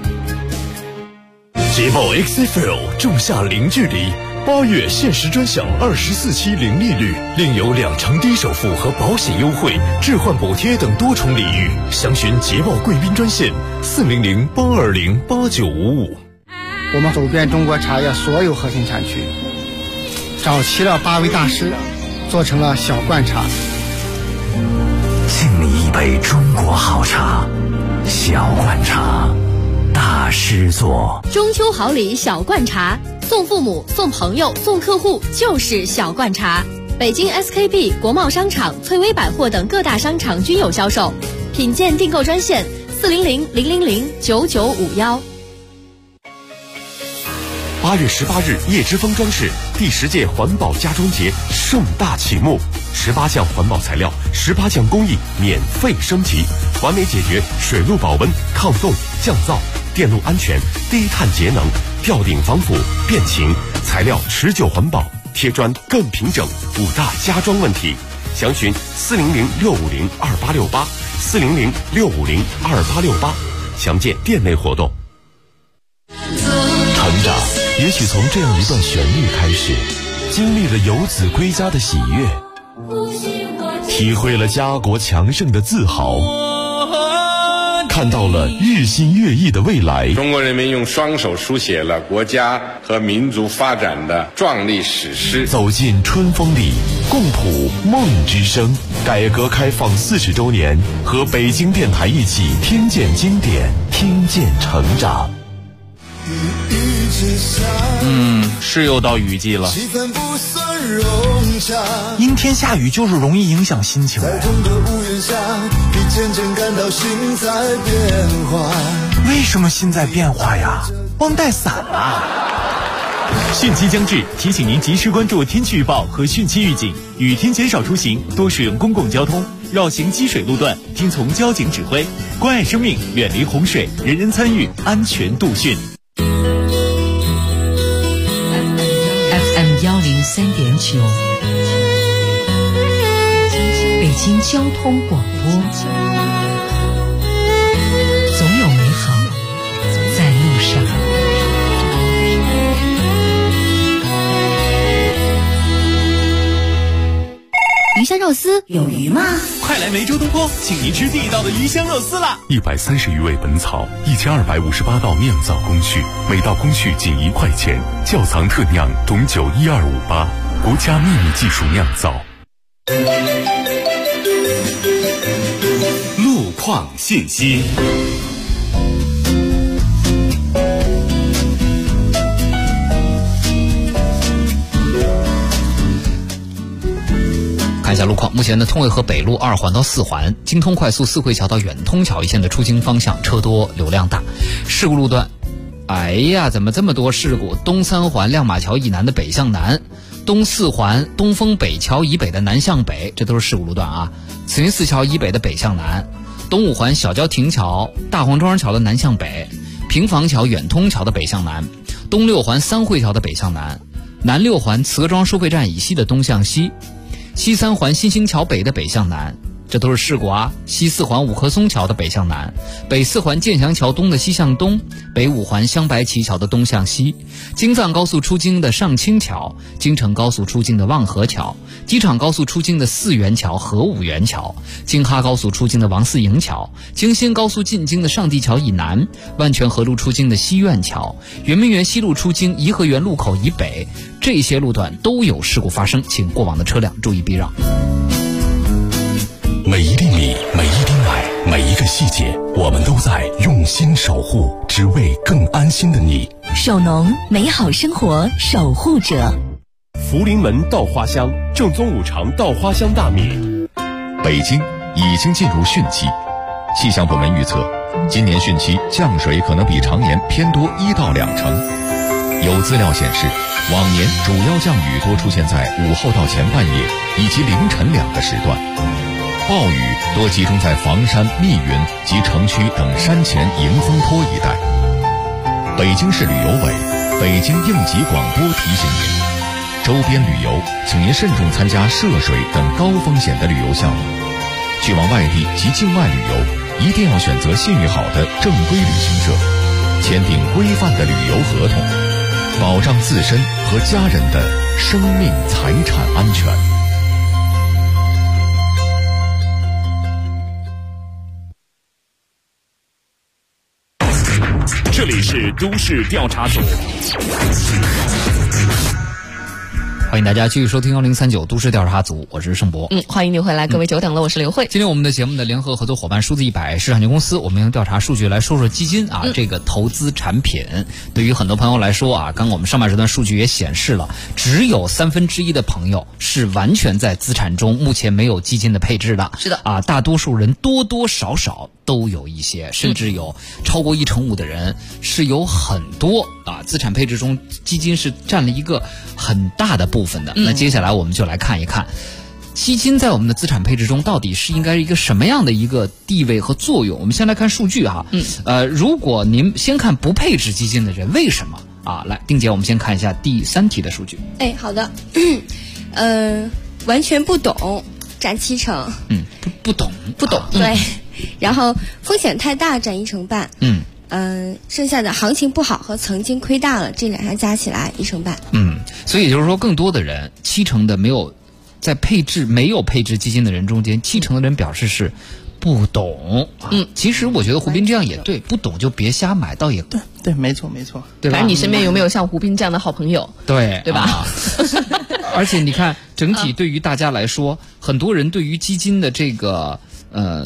捷豹 XFL 仲夏零距离，8月限时专享24期零利率，另有2成低首付和保险优惠、置换补贴等多重礼遇。详询捷豹贵宾专线400-820-8955。 我们走遍中国茶叶所有核心产区，找齐了8位大师，做成了小罐茶。 敬你一杯中国好茶，小罐茶，大师做。 中秋好礼小罐茶，送父母、送朋友、送客户就是小罐茶。北京 SKP、国贸商场、翠微百货等各大商场均有销售。品鉴订购专线400-000-9951。 8月18日，叶之峰装饰第10届环保家装节盛大启幕，18项环保材料，18项工艺免费升级，完美解决水路保温、抗冻、降噪、电路安全、低碳节能、吊顶防腐、变形、材料持久环保、贴砖更平整5大家装问题。详询400-650-2868，400-650-2868，详见店内活动。成长也许从这样一段旋律开始，经历了游子归家的喜悦，体会了家国强盛的自豪，看到了日新月异的未来。 中国人民用双手书写了国家和民族发展的壮丽史诗。 走进春风里，共谱梦之声。改革开放40周年，和北京电台一起听见经典，听见成长。 是又到雨季了。 融洽。 阴天下雨就是容易影响心情。 在同个屋檐下，你渐渐感到心在变化。 为什么心在变化呀？忘带伞了。 汛期将至，提醒您及时关注天气预报和汛期预警，雨天减少出行，多使用公共交通，绕行积水路段，听从交警指挥，关爱生命，远离洪水，人人参与，安全度汛。 FM 103.9，北京交通广播，总有美好在路上。 鱼香肉丝有鱼吗？ 快来梅州东坡，请您吃地道的鱼香肉丝啦 ！130余味本草，1258道酿造工序，每道工序仅1块钱，窖藏特酿董酒12588，国家秘密技术酿造。 路况信息。 看一下路况，目前的通渭河北路2环到4环，京通快速四惠桥到远通桥一线的出京方向车多流量大。事故路段，哎呀，怎么这么多事故？东3环亮马桥以南的北向南，东4环东风北桥以北的南向北，这都是事故路段啊。慈云寺桥以北的北向南，东5环小郊亭桥大黄庄桥的南向北，平房桥远通桥的北向南，东6环3惠桥的北向南，南6环慈庄收费站以西的东向西，西3环新兴桥北的北向南，这都是事故啊。西4环五棵松桥的北向南，北4环建祥桥东的西向东，北5环镶白旗桥的东向西，京藏高速出京的上清桥，京承高速出京的望河桥，机场高速出京的四元桥和五元桥，京哈高速出京的王四营桥，京新高速进京的上地桥以南，万泉河路出京的西苑桥，圆明园西路出京颐和园路口以北，这些路段都有事故发生，请过往的车辆注意避让。 每一粒米，每一滴奶，每一个细节，我们都在用心守护，只为更安心的你。 首农，美好生活守护者。 福临门稻花香，正宗五常稻花香大米。 北京已经进入汛期，气象部门预测，今年汛期降水可能比常年偏多1到2成。有资料显示，往年主要降雨多出现在午后到前半夜以及凌晨2个时段。暴雨多集中在房山、密云及城区等山前迎风坡一带。北京市旅游委、北京应急广播提醒您，周边旅游请您慎重参加涉水等高风险的旅游项目。去往外地及境外旅游，一定要选择信誉好的正规旅行社，签订规范的旅游合同，保障自身和家人的生命财产安全。 这里是都市调查组， 欢迎大家继续收听1039都市调查组，我是盛博。 欢迎你回来，各位久等了，我是刘慧。 今天我们的节目的联合合作伙伴数字100市场有限公司，我们用调查数据来说说基金啊，这个投资产品。对于很多朋友来说啊，刚刚我们上半时段数据也显示了，只有1/3的朋友是完全在资产中目前没有基金的配置的。 是的啊，大多数人多多少少都有一些，甚至有超过1/5的人是有很多啊资产配置中基金是占了一个很大的部分的。那接下来我们就来看一看，基金在我们的资产配置中到底是应该一个什么样的一个地位和作用？我们先来看数据哈。如果您先看不配置基金的人，为什么啊？来，丁姐，我们先看一下第3题的数据。 好的。完全不懂，占7成。 不懂， 对。然后风险太大，占1成半。剩下的行情不好和曾经亏大了，这两项加起来1成半。 所以也就是说，更多的人7成的没有配置基金的人中间，7成的人表示是不懂。其实我觉得胡斌这样也对，不懂就别瞎买，倒也对，没错， 对吧？ 反正你身边有没有像胡斌这样的好朋友？ 对吧？ 而且你看，整体对于大家来说，很多人对于基金的这个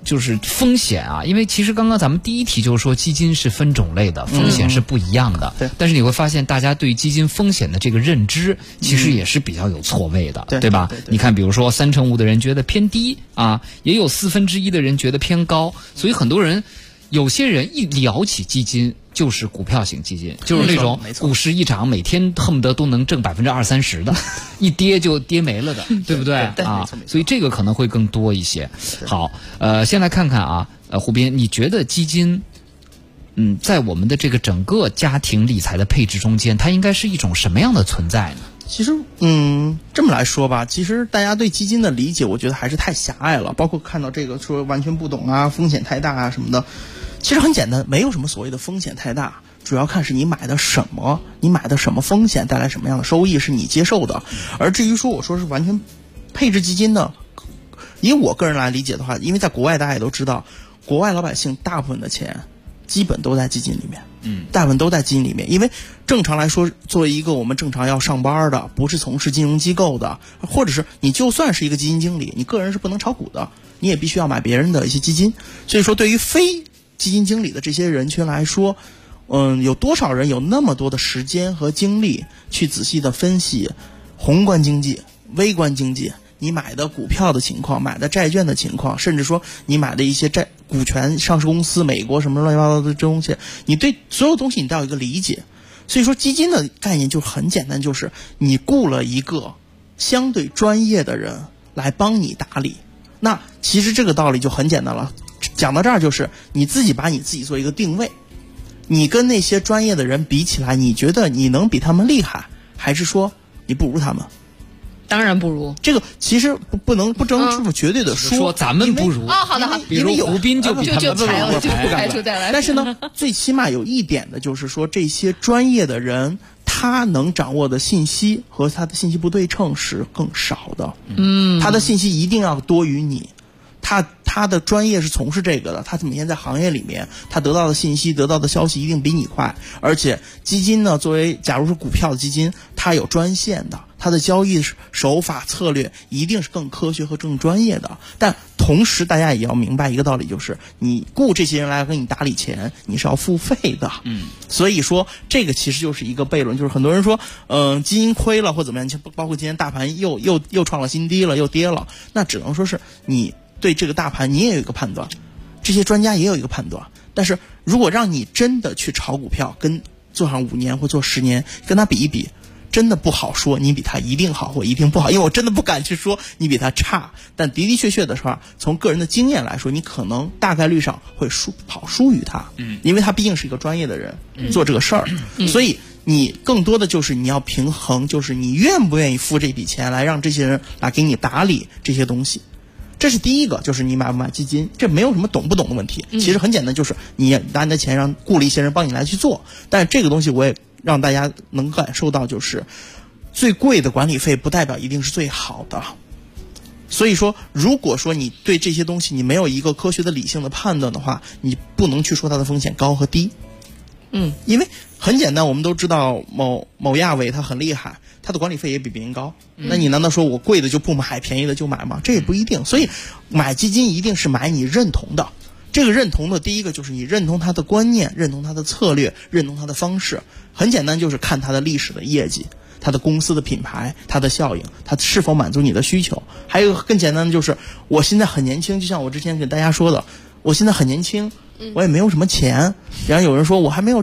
就是风险啊，因为其实刚刚咱们第一题就是说基金是分种类的，风险是不一样的。 对。 但是你会发现，大家对基金风险的这个认知，其实也是比较有错位的，对吧？你看，比如说5%的人觉得偏低啊，也有1/4的人觉得偏高，所以很多人，有些人一聊起基金，就是股票型基金，就是那种股市一涨，每天恨不得都能挣20%-30%的，一跌就跌没了的，对不对啊？所以这个可能会更多一些。好，先来看看啊，胡斌，你觉得基金，在我们的这个整个家庭理财的配置中间，它应该是一种什么样的存在呢？ 其实，这么来说吧，其实大家对基金的理解，我觉得还是太狭隘了。包括看到这个说完全不懂啊，风险太大啊什么的。其实很简单，没有什么所谓的风险太大，主要看是你买的什么，你买的什么风险带来什么样的收益是你接受的。而至于说我说是完全配置基金呢，以我个人来理解的话，因为在国外大家也都知道，国外老百姓大部分的钱基本都在基金里面，大部分都在基金里面。因为正常来说，作为一个我们正常要上班的，不是从事金融机构的，或者是你就算是一个基金经理，你个人是不能炒股的，你也必须要买别人的一些基金。所以说对于非基金经理的这些人群来说，有多少人有那么多的时间和精力去仔细的分析宏观经济、微观经济，你买的股票的情况，买的债券的情况，甚至说你买的一些股权上市公司，美国什么乱七八糟的这东西，你对所有东西你都要有一个理解。所以说基金的概念就很简单，就是你雇了一个相对专业的人来帮你打理。那其实这个道理就很简单了，讲到这儿就是你自己把你自己做一个定位，你跟那些专业的人比起来，你觉得你能比他们厉害，还是说你不如他们？ 当然不如。 这个其实不能不争这么绝对的说咱们不如。 好的， 比如胡斌就比他们不排除在外。 但是呢，最起码有一点的就是说，这些专业的人他能掌握的信息和他的信息不对称是更少的。他的信息一定要多于你。他的专业是从事这个的，他每天在行业里面，他得到的信息、得到的消息一定比你快。而且基金呢，作为假如是股票的基金，它有专线的，它的交易手法策略一定是更科学和更专业的。但同时大家也要明白一个道理，就是你雇这些人来给你打理钱，你是要付费的。所以说这个其实就是一个悖论，就是很多人说基金亏了或怎么样，包括今天大盘又创了新低了，又跌了，那只能说是你对这个大盘你也有一个判断，这些专家也有一个判断。但是如果让你真的去炒股票，跟做上5年或做10年跟他比一比，真的不好说你比他一定好或一定不好，因为我真的不敢去说你比他差。但的的确确的话，从个人的经验来说，你可能大概率上会输于他，因为他毕竟是一个专业的人做这个事儿。所以你更多的就是你要平衡，就是你愿不愿意付这笔钱来让这些人来给你打理这些东西。这是第一个，就是你买不买基金，这没有什么懂不懂的问题，其实很简单，就是你拿你的钱让雇了一些人帮你来去做。但是这个东西我也让大家能感受到，就是最贵的管理费不代表一定是最好的。所以说如果说你对这些东西你没有一个科学的理性的判断的话，你不能去说它的风险高和低。因为很简单，我们都知道某亚伟他很厉害，他的管理费也比别人高，那你难道说我贵的就不买，便宜的就买吗？这也不一定。所以买基金一定是买你认同的。这个认同的第一个就是你认同他的观念，认同他的策略，认同他的方式。很简单，就是看他的历史的业绩，他的公司的品牌，他的效应，他是否满足你的需求。还有一个更简单的就是，我现在很年轻，就像我之前给大家说的，我现在很年轻，我也没有什么钱。然后有人说我还没有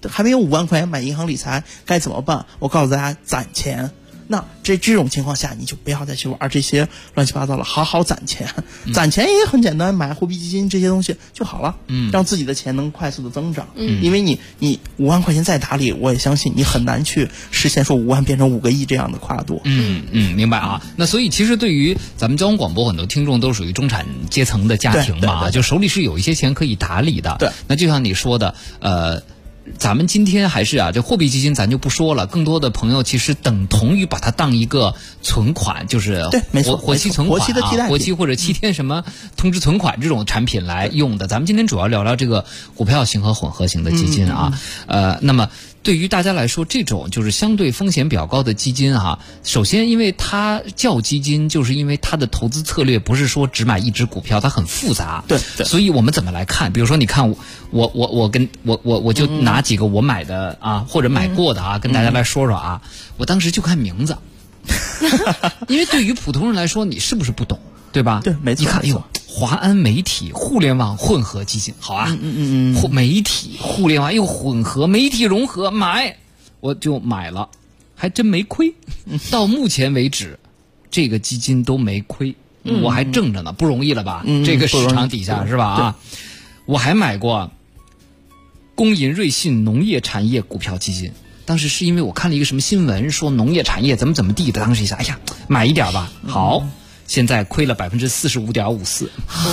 5万块钱买银行理财，该怎么办？我告诉大家，攒钱。那这种情况下，你就不要再去玩这些乱七八糟了，好好攒钱。攒钱也很简单，买货币基金这些东西就好了。让自己的钱能快速的增长。因为你5万块钱再打理，我也相信你很难去实现说5万变成5个亿这样的跨度。 明白啊。那所以其实对于咱们交通广播很多听众都属于中产阶层的家庭嘛，就手里是有一些钱可以打理的。对，那就像你说的， 咱们今天还是这货币基金咱就不说了，更多的朋友其实等同于把它当一个存款，就是对，没错， 活期存款、 活期的替代品， 活期或者7天什么通知存款这种产品来用的。咱们今天主要聊聊这个股票型和混合型的基金啊。那么对于大家来说，这种就是相对风险比较高的基金首先因为它叫基金，就是因为它的投资策略不是说只买一只股票，它很复杂。 对， 所以我们怎么来看？比如说，你看我就拿几个我买的或者买过的跟大家来说说我当时就看名字，因为对于普通人来说，你是不是不懂，对吧？ 对，没错。 一看，哎呦，华安媒体互联网混合基金，好啊，媒体互联网又混合，媒体融合，买，我就买了，还真没亏。到目前为止，这个基金都没亏，我还挣着呢，不容易了吧？这个市场底下是吧？我还买过工银瑞信农业产业股票基金，当时是因为我看了一个什么新闻，说农业产业怎么地的，当时一想，哎呀，买一点吧，好。现在亏了45.54%，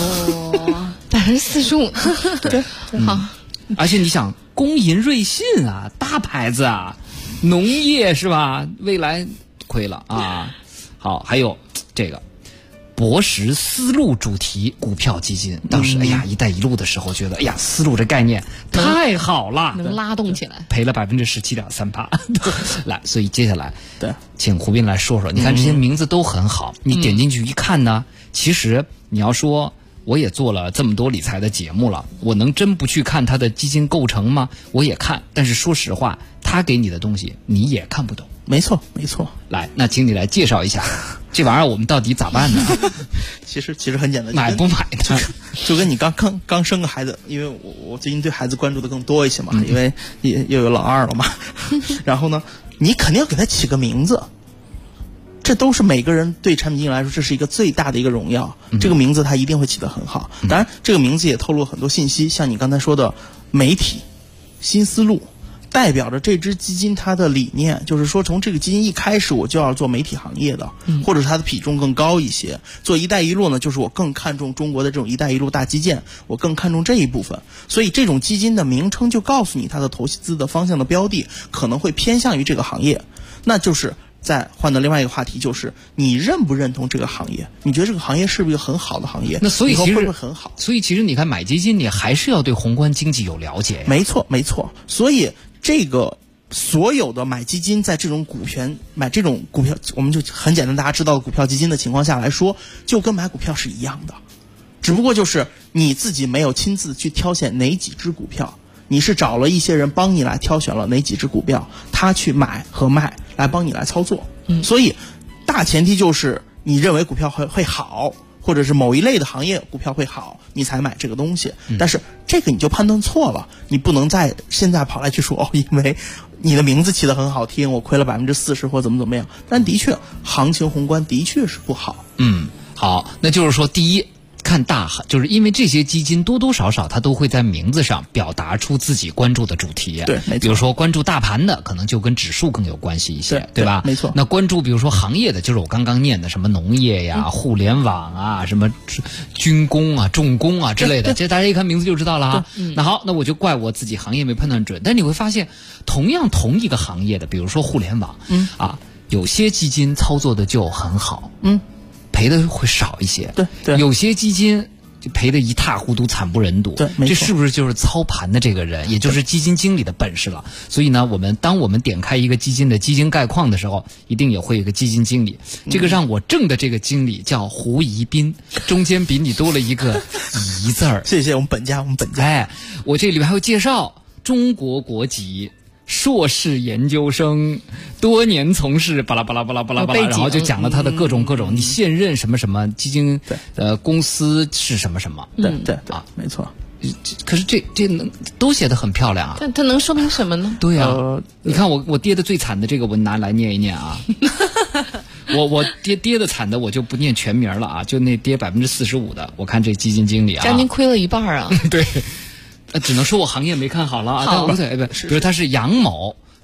45%，对，好。 而且你想，工银瑞信大牌子农业是吧？未来亏了好，还有这个博时丝路主题股票基金，当时一带一路的时候觉得丝路这概念太好了， 能拉动起来， 赔了17.3%。来，所以接下来对， 请胡斌来说说。你看这些名字都很好，你点进去一看呢，其实你要说我也做了这么多理财的节目了，我能真不去看它的基金构成吗？我也看，但是说实话，他给你的东西你也看不懂。 没错。 来，那请你来介绍一下这玩意儿我们到底咋办呢？ 其实很简单， 买不买呢？ 就跟你刚生个孩子，因为我最近对孩子关注的更多一些嘛，因为又有老二了嘛。然后呢，你肯定要给他起个名字，这都是每个人对产品经理来说，这是一个最大的一个荣耀。这个名字他一定会起得很好。当然，这个名字也透露了很多信息，像你刚才说的媒体、新思路。代表着这支基金它的理念，就是说从这个基金一开始我就要做媒体行业的，或者是它的比重更高一些。做一带一路呢，就是我更看重中国的这种一带一路大基建，我更看重这一部分。所以这种基金的名称就告诉你它的投资的方向的标的可能会偏向于这个行业。那就是再换到另外一个话题，就是你认不认同这个行业？你觉得这个行业是不是一个很好的行业？ 那所以以后会不会很好？ 所以其实你看买基金，你还是要对宏观经济有了解呀。 没错。所以这个所有的买基金，在这种买这种股票，我们就很简单，大家知道的股票基金的情况下来说，就跟买股票是一样的，只不过就是你自己没有亲自去挑选哪几只股票，你是找了一些人帮你来挑选了哪几只股票，他去买和卖来帮你来操作。所以大前提就是你认为股票会好，或者是某一类的行业股票会好，你才买这个东西。但是这个你就判断错了，你不能现在跑来去说因为你的名字起得很好听，我亏了40%或怎么样。但的确，行情宏观的确是不好。 好，那就是说，第一，看大，就是因为这些基金多多少少它都会在名字上表达出自己关注的主题。 对，没错。 比如说关注大盘的，可能就跟指数更有关系一些，对吧？ 没错。 那关注比如说行业的，就是我刚刚念的什么农业呀、互联网什么军工重工之类的，这大家一看名字就知道了那好，那我就怪我自己行业没判断准。但你会发现，同一个行业的，比如说互联网，有些基金操作的就很好，赔的会少一些。 对， 有些基金就赔得一塌糊涂，惨不忍睹。 对， 这是不是就是操盘的这个人，也就是基金经理的本事了？所以呢，当我们点开一个基金的基金概况的时候，一定也会有一个基金经理。这个让我挣的这个经理叫胡宜斌，中间比你多了一个宜字儿。 谢谢我们本家。 我这里面还有介绍中国国籍。硕士研究生，多年从事巴拉巴拉，然后就讲了他的各种你现任什么基金公司是什么， 对没错。 可是这都写得很漂亮啊。 但它能说明什么呢？ 对你看我跌的最惨的这个，我拿来念一念啊。我跌的惨的，我就不念全名了就那跌45%的，我看这基金经理将近亏了一半啊。 对。只能说我行业没看好了但无所谓。比如他是杨某，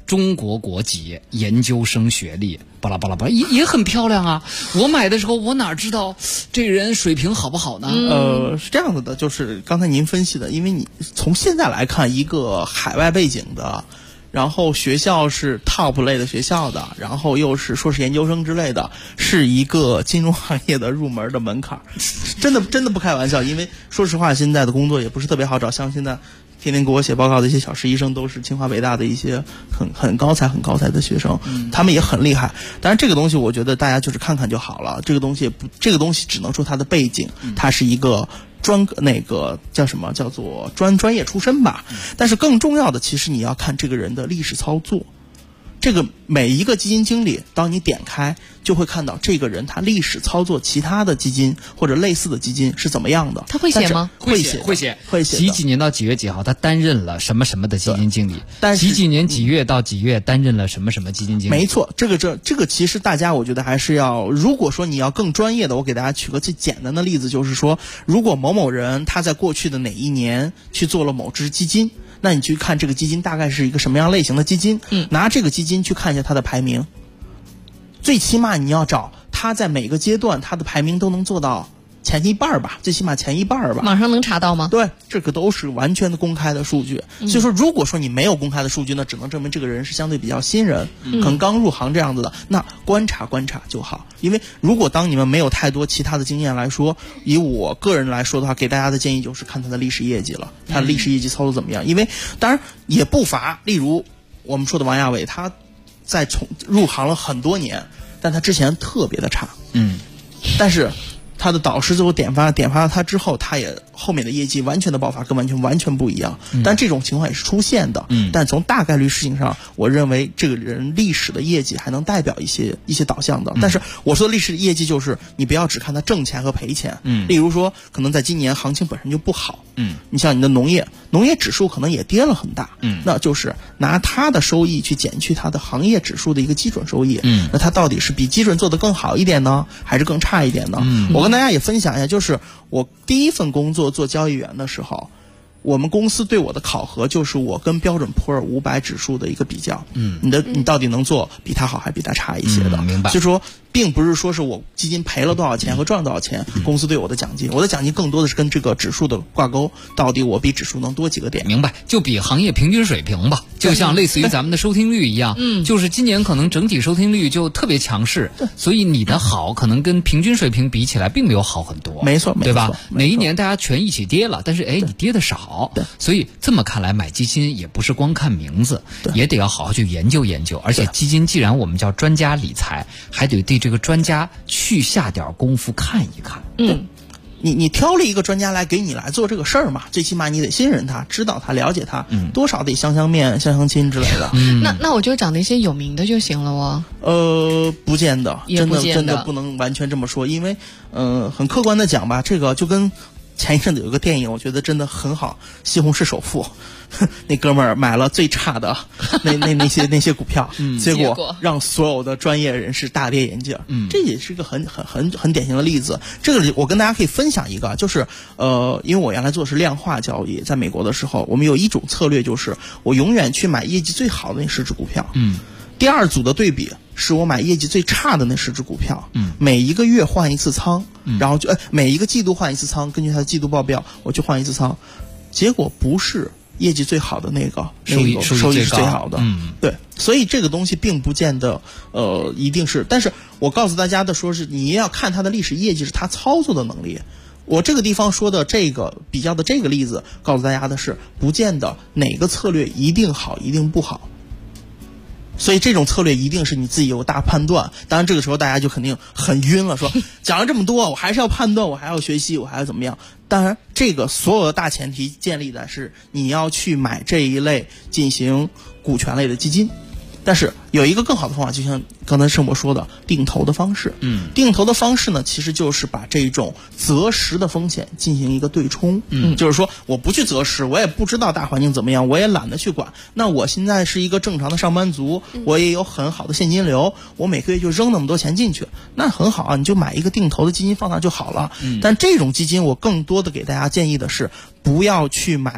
中国国籍，研究生学历，巴拉巴拉巴拉，也很漂亮啊。我买的时候，我哪知道这人水平好不好呢？ 是这样子的，就是刚才您分析的，因为你从现在来看，一个海外背景的，然后学校是 top 类的学校的，然后又是硕士研究生之类的，是一个金融行业的入门的门槛，真的不开玩笑。因为说实话，现在的工作也不是特别好找，像现在天天给我写报告的一些小实习生，都是清华北大的一些很高才的学生，他们也很厉害。当然这个东西我觉得大家就是看看就好了，这个东西只能说它的背景，它是一个叫做专业出身吧。但是更重要的，其实你要看这个人的历史操作。这个每一个基金经理，当你点开就会看到这个人他历史操作其他的基金或者类似的基金是怎么样的。 他会写吗？ 会写。几几年到几月几号他担任了什么什么的基金经理，几几年几月到几月担任了什么什么基金经理。 没错，这个其实大家我觉得还是要，如果说你要更专业的，我给大家举个最简单的例子，就是说如果某某人他在过去的哪一年去做了某只基金，那你去看这个基金大概是一个什么样类型的基金，拿这个基金去看一下它的排名，最起码你要找它在每个阶段它的排名都能做到前一半吧，最起码前一半吧。 网上能查到吗？ 对，这个都是完全的公开的数据。所以说如果说你没有公开的数据，那只能证明这个人是相对比较新人，可能刚入行这样子的，那观察就好。因为如果当你们没有太多其他的经验来说，以我个人来说的话，给大家的建议就是看他的历史业绩了，他的历史业绩操作怎么样。因为当然也不乏，例如我们说的王亚伟，他在入行了很多年，但他之前特别的差，但是他的导师最后点发了他之后，他也后面的业绩完全的爆发，跟完全不一样。但这种情况也是出现的。但从大概率事情上，我认为这个人历史的业绩还能代表一些导向的。但是我说的历史业绩就是你不要只看他挣钱和赔钱。例如说，可能在今年行情本身就不好。你像你的农业指数可能也跌了很大。那就是拿它的收益去减去它的行业指数的一个基准收益。那它到底是比基准做得更好一点呢，还是更差一点呢？我跟大家也分享一下，就是我第一份工作做交易员的时候，我们公司对我的考核就是我跟标准普尔500指数的一个比较。你到底能做比它好还比它差一些的？ 明白。 所以说并不是说是我基金赔了多少钱和赚了多少钱，公司对我的奖金，我的奖金更多的是跟这个指数的挂钩，到底我比指数能多几个点。 明白，就比行业平均水平吧，就像类似于咱们的收听率一样。就是今年可能整体收听率就特别强势，所以你的好可能跟平均水平比起来并没有好很多。 没错， 对吧？哪一年大家全一起跌了，但是你跌的少，所以这么看来买基金也不是光看名字，也得要好好去研究研究。而且基金既然我们叫专家理财，还得对这个专家去下点功夫看一看。 你挑了一个专家来给你来做这个事儿嘛，最起码你得信任他，知道他，了解他，多少得相面、相亲之类的。 那我就找那些有名的就行了哦。 不见得，真的不能完全这么说，因为很客观的讲吧，这个就跟前一阵子有一个电影，我觉得真的很好，《西红柿首富》，那哥们儿买了最差的那些股票，结果让所有的专业人士大跌眼镜。这也是个很典型的例子。这个我跟大家可以分享一个，就是因为我原来做的是量化交易，在美国的时候，我们有一种策略，就是我永远去买业绩最好的那10只股票。第二组的对比是我买业绩最差的那10只股票。每一个月换一次仓，然后就每一个季度换一次仓，根据它的季度报表我去换一次仓，结果不是业绩最好的那个收益是最好的。对，所以这个东西并不见得一定是，但是我告诉大家的说是你要看它的历史业绩，是它操作的能力。我这个地方说的这个比较的这个例子，告诉大家的是不见得哪个策略一定好一定不好，所以这种策略一定是你自己有大判断。当然这个时候大家就肯定很晕了，说讲了这么多，我还是要判断，我还要学习，我还要怎么样。当然这个所有的大前提建立的是你要去买这一类进行股权类的基金。但是有一个更好的方法，就像刚才盛博说的，定投的方式。定投的方式呢，其实就是把这种择时的风险进行一个对冲。就是说我不去择时，我也不知道大环境怎么样，我也懒得去管。那我现在是一个正常的上班族，我也有很好的现金流，我每个月就扔那么多钱进去，那很好啊，你就买一个定投的基金放那就好了。但这种基金我更多的给大家建议的是，不要去买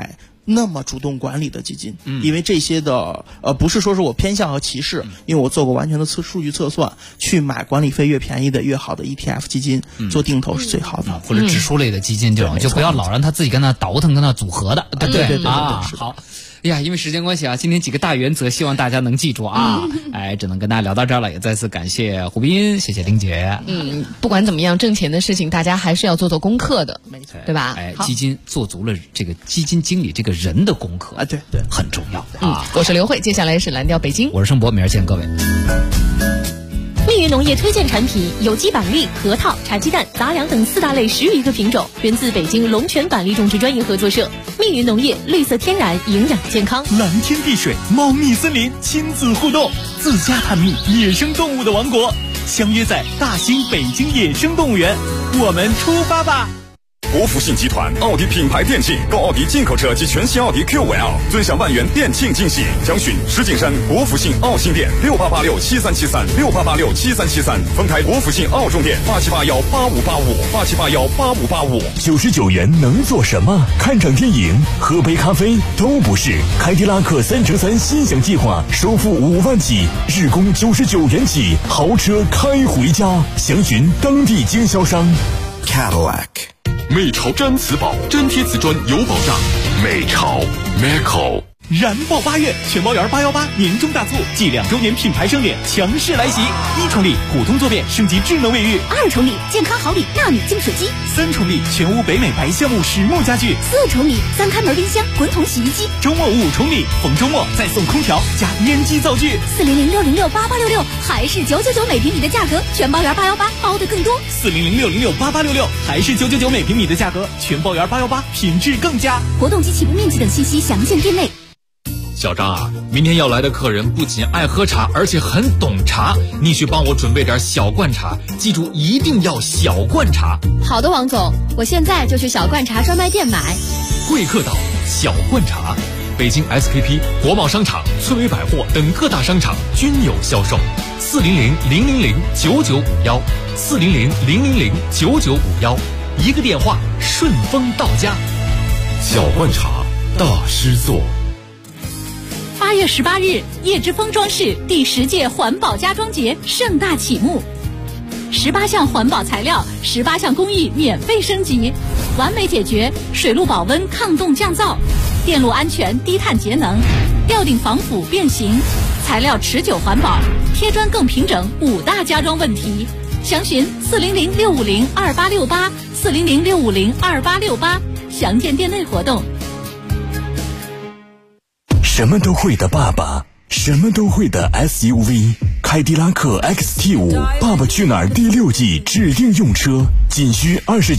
那么主动管理的基金，因为这些的不是说是我偏向和歧视，因为我做过完全的数据测算，去买管理费越便宜的越好的 ETF 基金做定投是最好的， 或者指数类的基金这种，就不要老让他自己跟他倒腾跟他组合的，对不对？ 对好。哎呀，因为时间关系啊，今天几个大原则，希望大家能记住啊。只能跟大家聊到这儿了，也再次感谢胡斌，谢谢丁姐。 不管怎么样，挣钱的事情大家还是要做功课的， 没错， 对吧？ 基金做足了这个基金经理这个人的功课啊，对， 很重要啊。我是刘慧，接下来是蓝调北京， 我是盛博，明儿见各位。 密云农业推荐产品有机板栗、核桃、茶鸡蛋、杂粮等4大类10余个品种，源自北京龙泉板栗种植专业合作社。密云农业，绿色天然，营养健康， 蓝天碧水，茂密森林，亲子互动，自家探秘野生动物的王国，相约在大兴北京野生动物园，我们出发吧！ 国福信集团奥迪品牌店庆，购奥迪进口车及全新奥迪 Q5L， 尊享万元店庆惊喜。详询石景山国福信奥新店68867373，68867373，丰台国福信奥中店87818585，87818585。 99元能做什么？看场电影、喝杯咖啡都不是。凯迪拉克3乘3心想计划，首付5万起，日供99元起，豪车开回家。详询当地经销商。 Cadillac。美潮毡瓷宝，粘贴瓷砖有保障。美潮 Meco。 燃爆8月，全包园818年终大促，继2周年品牌盛典强势来袭。1重礼普通坐便升级智能卫浴 ，2重礼健康好礼纳米净水机 ，3重礼全屋北美白橡木实木家具 ，4重礼3开门冰箱、滚筒洗衣机。 周末5重礼，逢周末再送空调加烟机灶具。 40060688866还是999每平米的价格，全包园818包的更多。 40060688866还是999每平米的价格，全包园818品质更佳。 活动及起步面积等信息详见店内。 小张啊，明天要来的客人不仅爱喝茶，而且很懂茶，你去帮我准备点小罐茶，记住一定要小罐茶。 好的，王总，我现在就去小罐茶专卖店买。 贵客岛小罐茶，北京 SKP、国贸商场、翠微百货等各大商场均有销售。400-000-9951，400-000-9951，一个电话顺丰到家。 小罐茶，大师做。 8月18日，叶之峰装饰第10届环保家装节盛大启幕，18项环保材料，18项工艺免费升级，完美解决水路保温、抗冻降噪、电路安全、低碳节能、吊顶防腐变形、材料持久环保、贴砖更平整5大家装问题。详询400-650-2868，400-650-2868，详见店内活动。 什么都会的爸爸，什么都会的 SUV， 凯迪拉克 XT5 爸爸去哪儿第6季指定用车，仅需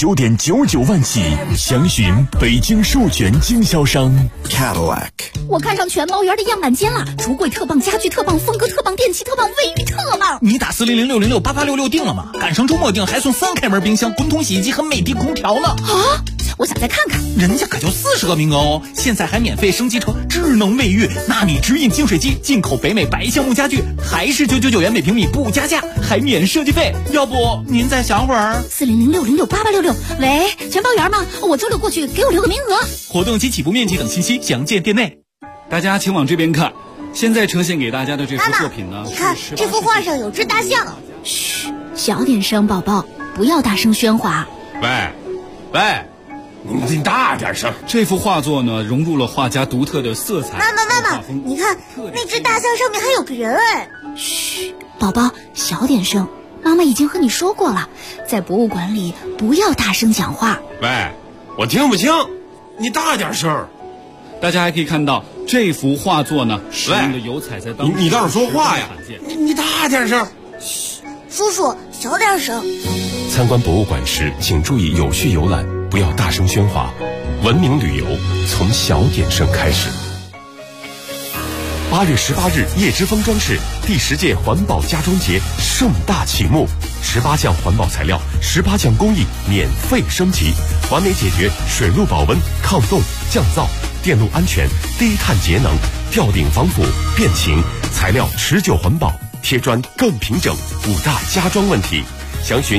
29.99万起，详询北京授权经销商 Cadillac。 我看上全包园的样板间了，橱柜特棒，家具特棒，风格特棒，电器特棒，卫浴特棒。 你打400-606-8866定了吗？赶上周末定还送3开门冰箱、滚筒洗衣机和美的空调呢。 啊，我想再看看。 人家可就40个名额哦，现在还免费升级成智能卫浴、纳米直饮净水机，进口北美白橡木家具，还是999元每平米不加价，还免设计费。要不您再想会儿 ？400-606-8866，喂，全包园吗？我周6过去，给我留个名额。 活动及起步面积等信息详见店内。 大家请往这边看，现在呈现给大家的这幅作品呢， 你看这幅画上有只大象。 嘘，小点声，宝宝，不要大声喧哗。 喂，你大点声。这幅画作呢，融入了画家独特的色彩。 妈妈，你看那只大象上面还有个人哎。 嘘，宝宝，小点声。妈妈已经和你说过了，在博物馆里不要大声讲话。 喂，我听不清，你大点声。大家还可以看到这幅画作呢，使用的油彩在当中你倒是说话呀！你大点声。 嘘，叔叔小点声。 参观博物馆时，请注意有序游览，不要大声喧哗。文明旅游从小点声开始。8月18日，叶之峰装饰第10届环保家装节盛大启幕，18项环保材料，18项工艺免费升级，完美解决水路保温、抗冻、降噪、电路安全、低碳节能、吊顶防腐变形、材料持久环保、贴砖更平整5大家装问题。详询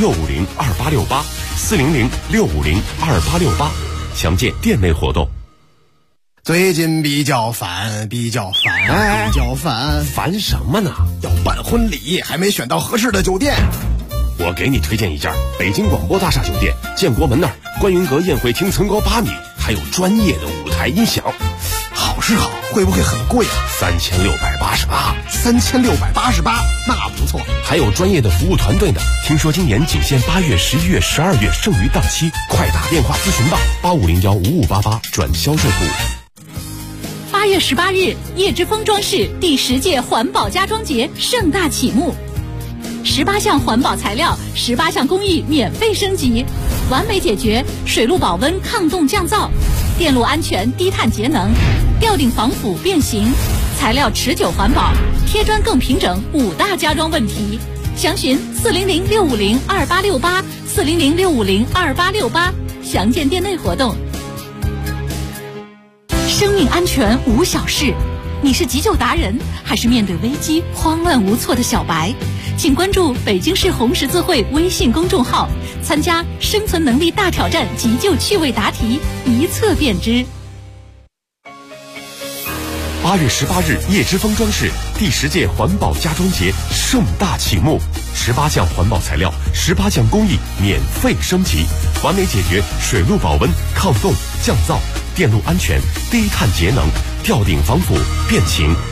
400-650-2868，400-650-2868，详见店内活动。 最近比较烦， 烦什么呢？ 要办婚礼，还没选到合适的酒店。 我给你推荐一家北京广播大厦酒店，建国门那儿，观云阁宴会厅层高8米，还有专业的舞台音响。 好是好，会不会很贵啊 ？3688。 3688，那不错。 还有专业的服务团队呢。听说今年仅限8月、11月、12月，剩余档期，快打电话咨询吧，85015588转销售部。 8月18日，叶之峰装饰第10届环保家装节盛大启幕，18项环保材料，18项工艺免费升级，完美解决水路保温、抗冻降噪、电路安全、低碳节能、吊顶防腐变形、材料持久环保、贴砖更平整5大家装问题。详询400-650-2868，400-650-2868，详见店内活动。生命安全无小事，你是急救达人，还是面对危机慌乱无措的小白？请关注北京市红十字会微信公众号，参加生存能力大挑战急救趣味答题，一测便知。 8月18日，叶之峰装饰第10届环保家装节盛大启幕，18项环保材料，18项工艺免费升级，完美解决水路保温、抗冻降噪、电路安全、低碳节能、吊顶防腐变形。